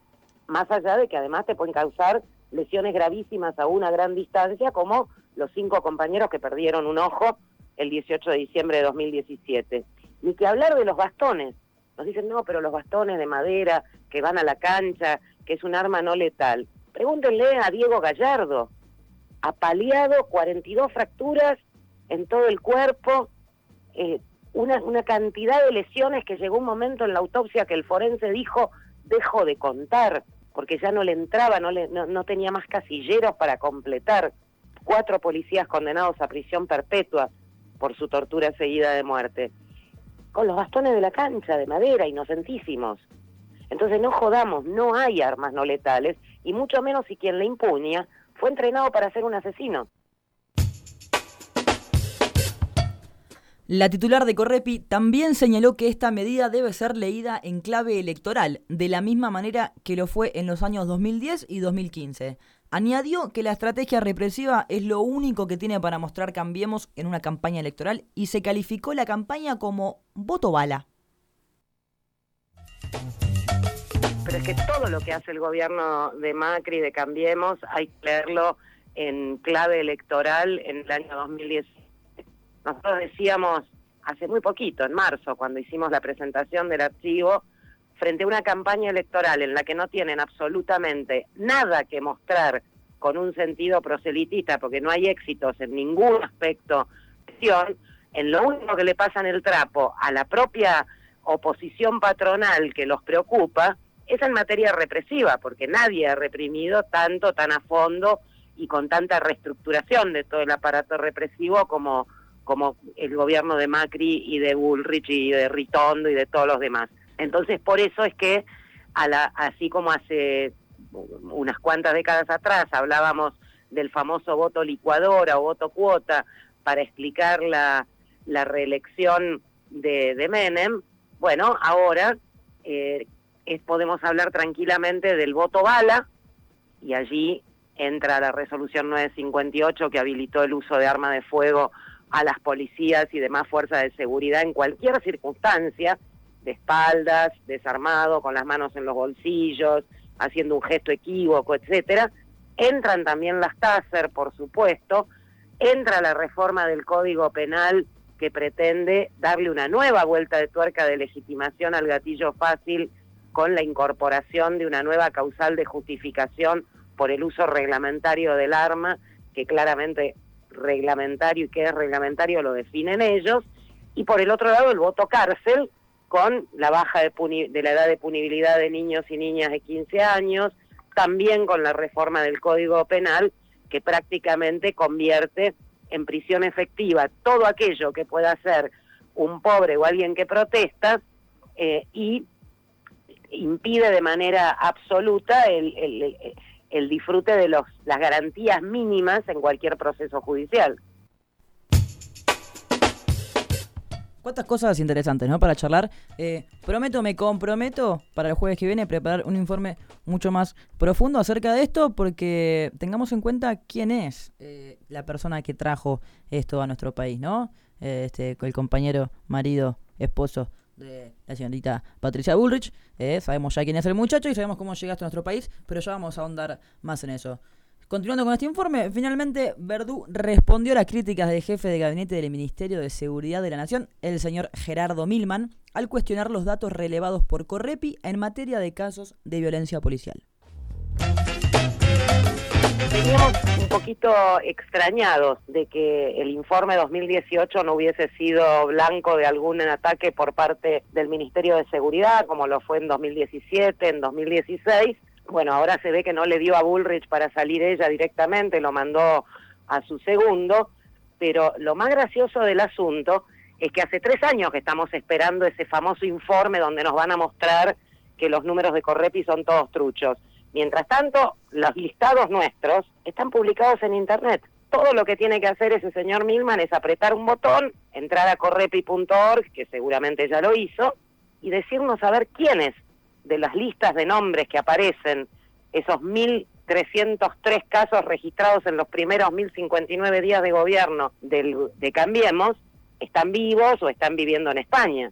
más allá de que además te pueden causar lesiones gravísimas a una gran distancia, como los cinco compañeros que perdieron un ojo el dieciocho de diciembre de dos mil diecisiete. Ni que hablar de los bastones. Nos dicen, no, pero los bastones de madera que van a la cancha, que es un arma no letal. Pregúntenle a Diego Gallardo, apaleado, cuarenta y dos fracturas en todo el cuerpo, eh, una, una cantidad de lesiones que llegó un momento en la autopsia que el forense dijo, dejo de contar, porque ya no le entraba, no, le, no, no tenía más casilleros para completar. Cuatro policías condenados a prisión perpetua por su tortura seguida de muerte. Con los bastones de la cancha, de madera, inocentísimos. Entonces no jodamos, no hay armas no letales, y mucho menos si quien la impuña fue entrenado para ser un asesino. La titular de Correpi también señaló que esta medida debe ser leída en clave electoral, de la misma manera que lo fue en los años dos mil diez y dos mil quince. Añadió que la estrategia represiva es lo único que tiene para mostrar Cambiemos en una campaña electoral y se calificó la campaña como voto bala. Pero es que todo lo que hace el gobierno de Macri, de Cambiemos, hay que leerlo en clave electoral en el año dos mil diez. Nosotros decíamos hace muy poquito, en marzo, cuando hicimos la presentación del archivo, frente a una campaña electoral en la que no tienen absolutamente nada que mostrar con un sentido proselitista, porque no hay éxitos en ningún aspecto, en lo único que le pasan el trapo a la propia oposición patronal que los preocupa, es en materia represiva, porque nadie ha reprimido tanto, tan a fondo y con tanta reestructuración de todo el aparato represivo como, como el gobierno de Macri y de Bullrich y de Ritondo y de todos los demás. Entonces, por eso es que, a la, así como hace unas cuantas décadas atrás hablábamos del famoso voto licuadora o voto cuota para explicar la, la reelección de, de Menem, bueno, ahora eh, es, podemos hablar tranquilamente del voto bala, y allí entra la resolución novecientos cincuenta y ocho que habilitó el uso de arma de fuego a las policías y demás fuerzas de seguridad en cualquier circunstancia, de espaldas, desarmado, con las manos en los bolsillos, haciendo un gesto equívoco, etcétera. Entran también las Taser, por supuesto. Entra la reforma del Código Penal que pretende darle una nueva vuelta de tuerca de legitimación al gatillo fácil con la incorporación de una nueva causal de justificación por el uso reglamentario del arma, que claramente reglamentario y qué es reglamentario lo definen ellos. Y por el otro lado el voto cárcel, con la baja de, puni- de la edad de punibilidad de niños y niñas de quince años, también con la reforma del Código Penal, que prácticamente convierte en prisión efectiva todo aquello que pueda hacer un pobre o alguien que protesta, eh, y impide de manera absoluta el, el, el, el disfrute de los, las garantías mínimas en cualquier proceso judicial. Cuántas cosas interesantes, ¿no? Para charlar. Eh, prometo, me comprometo para el jueves que viene preparar un informe mucho más profundo acerca de esto, porque tengamos en cuenta quién es eh, la persona que trajo esto a nuestro país, ¿no? Eh, este, el compañero, marido, esposo de la señorita Patricia Bullrich. Eh, sabemos ya quién es el muchacho y sabemos cómo llegaste a nuestro país, pero ya vamos a ahondar más en eso. Continuando con este informe, finalmente Verdú respondió a las críticas del jefe de gabinete del Ministerio de Seguridad de la Nación, el señor Gerardo Milman, al cuestionar los datos relevados por Correpi en materia de casos de violencia policial. Veníamos un poquito extrañados de que el informe dos mil dieciocho no hubiese sido blanco de algún ataque por parte del Ministerio de Seguridad, como lo fue en dos mil diecisiete, en dos mil dieciséis. Bueno, ahora se ve que no le dio a Bullrich para salir ella directamente, lo mandó a su segundo, pero lo más gracioso del asunto es que hace tres años que estamos esperando ese famoso informe donde nos van a mostrar que los números de Correpi son todos truchos. Mientras tanto, los listados nuestros están publicados en Internet. Todo lo que tiene que hacer ese señor Milman es apretar un botón, entrar a correpi punto org, que seguramente ya lo hizo, y decirnos a ver quiénes de las listas de nombres que aparecen, esos mil trescientos tres casos registrados en los primeros mil cincuenta y nueve días de gobierno del, de Cambiemos, están vivos o están viviendo en España.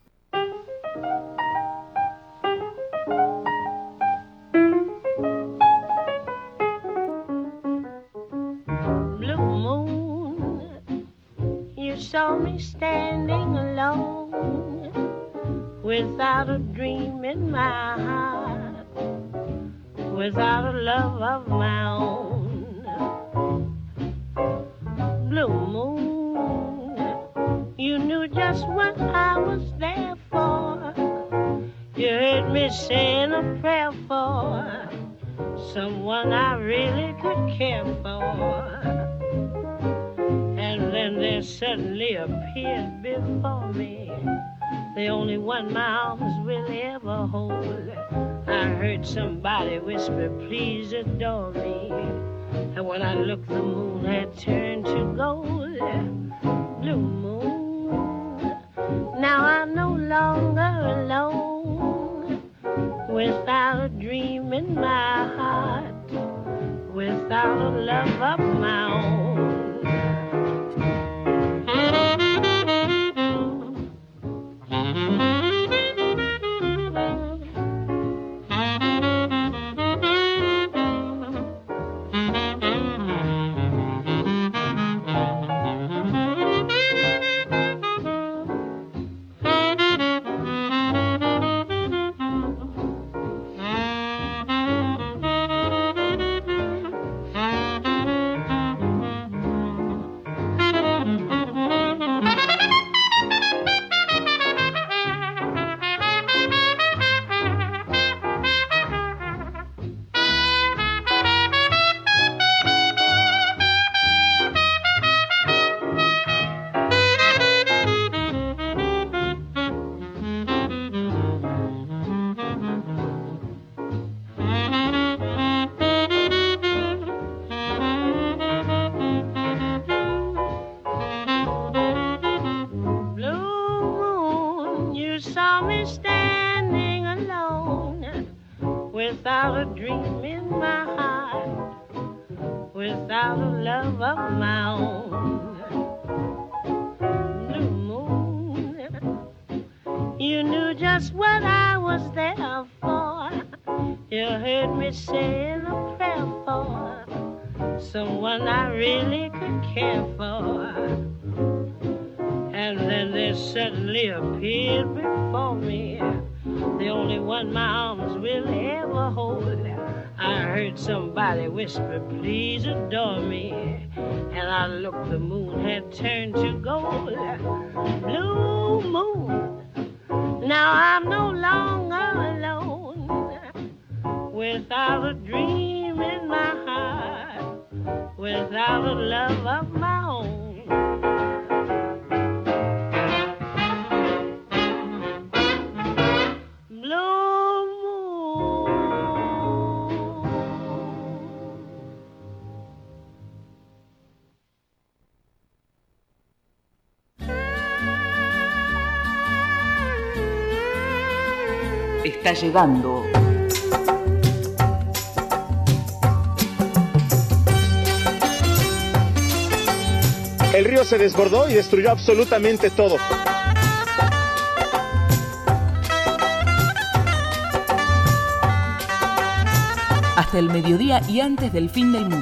Blue moon, you saw me standing alone, without a dream in my heart, without a love of my own. Blue moon, you knew just what I was there for. You heard me saying a prayer for someone I really could care for. And then there suddenly appeared before me the only one my arms will ever hold. I heard somebody whisper, please adore me. And when I looked, the moon had turned to gold. Blue moon, now I'm no longer alone, without a dream in my heart, without a love of my own. Without a dream in my heart, without a love of my own. Blue moon, you knew just what I was there for. You heard me saying a prayer for someone I really could care for. And then there suddenly appeared before me the only one my arms will ever hold. I heard somebody whisper, please adore me. And I looked, the moon had turned to gold. Blue moon, now I'm no longer alone, without a dream in my heart, without a love of my own. está llegando. El río se desbordó y destruyó absolutamente todo. Hasta el mediodía y antes del fin del mundo.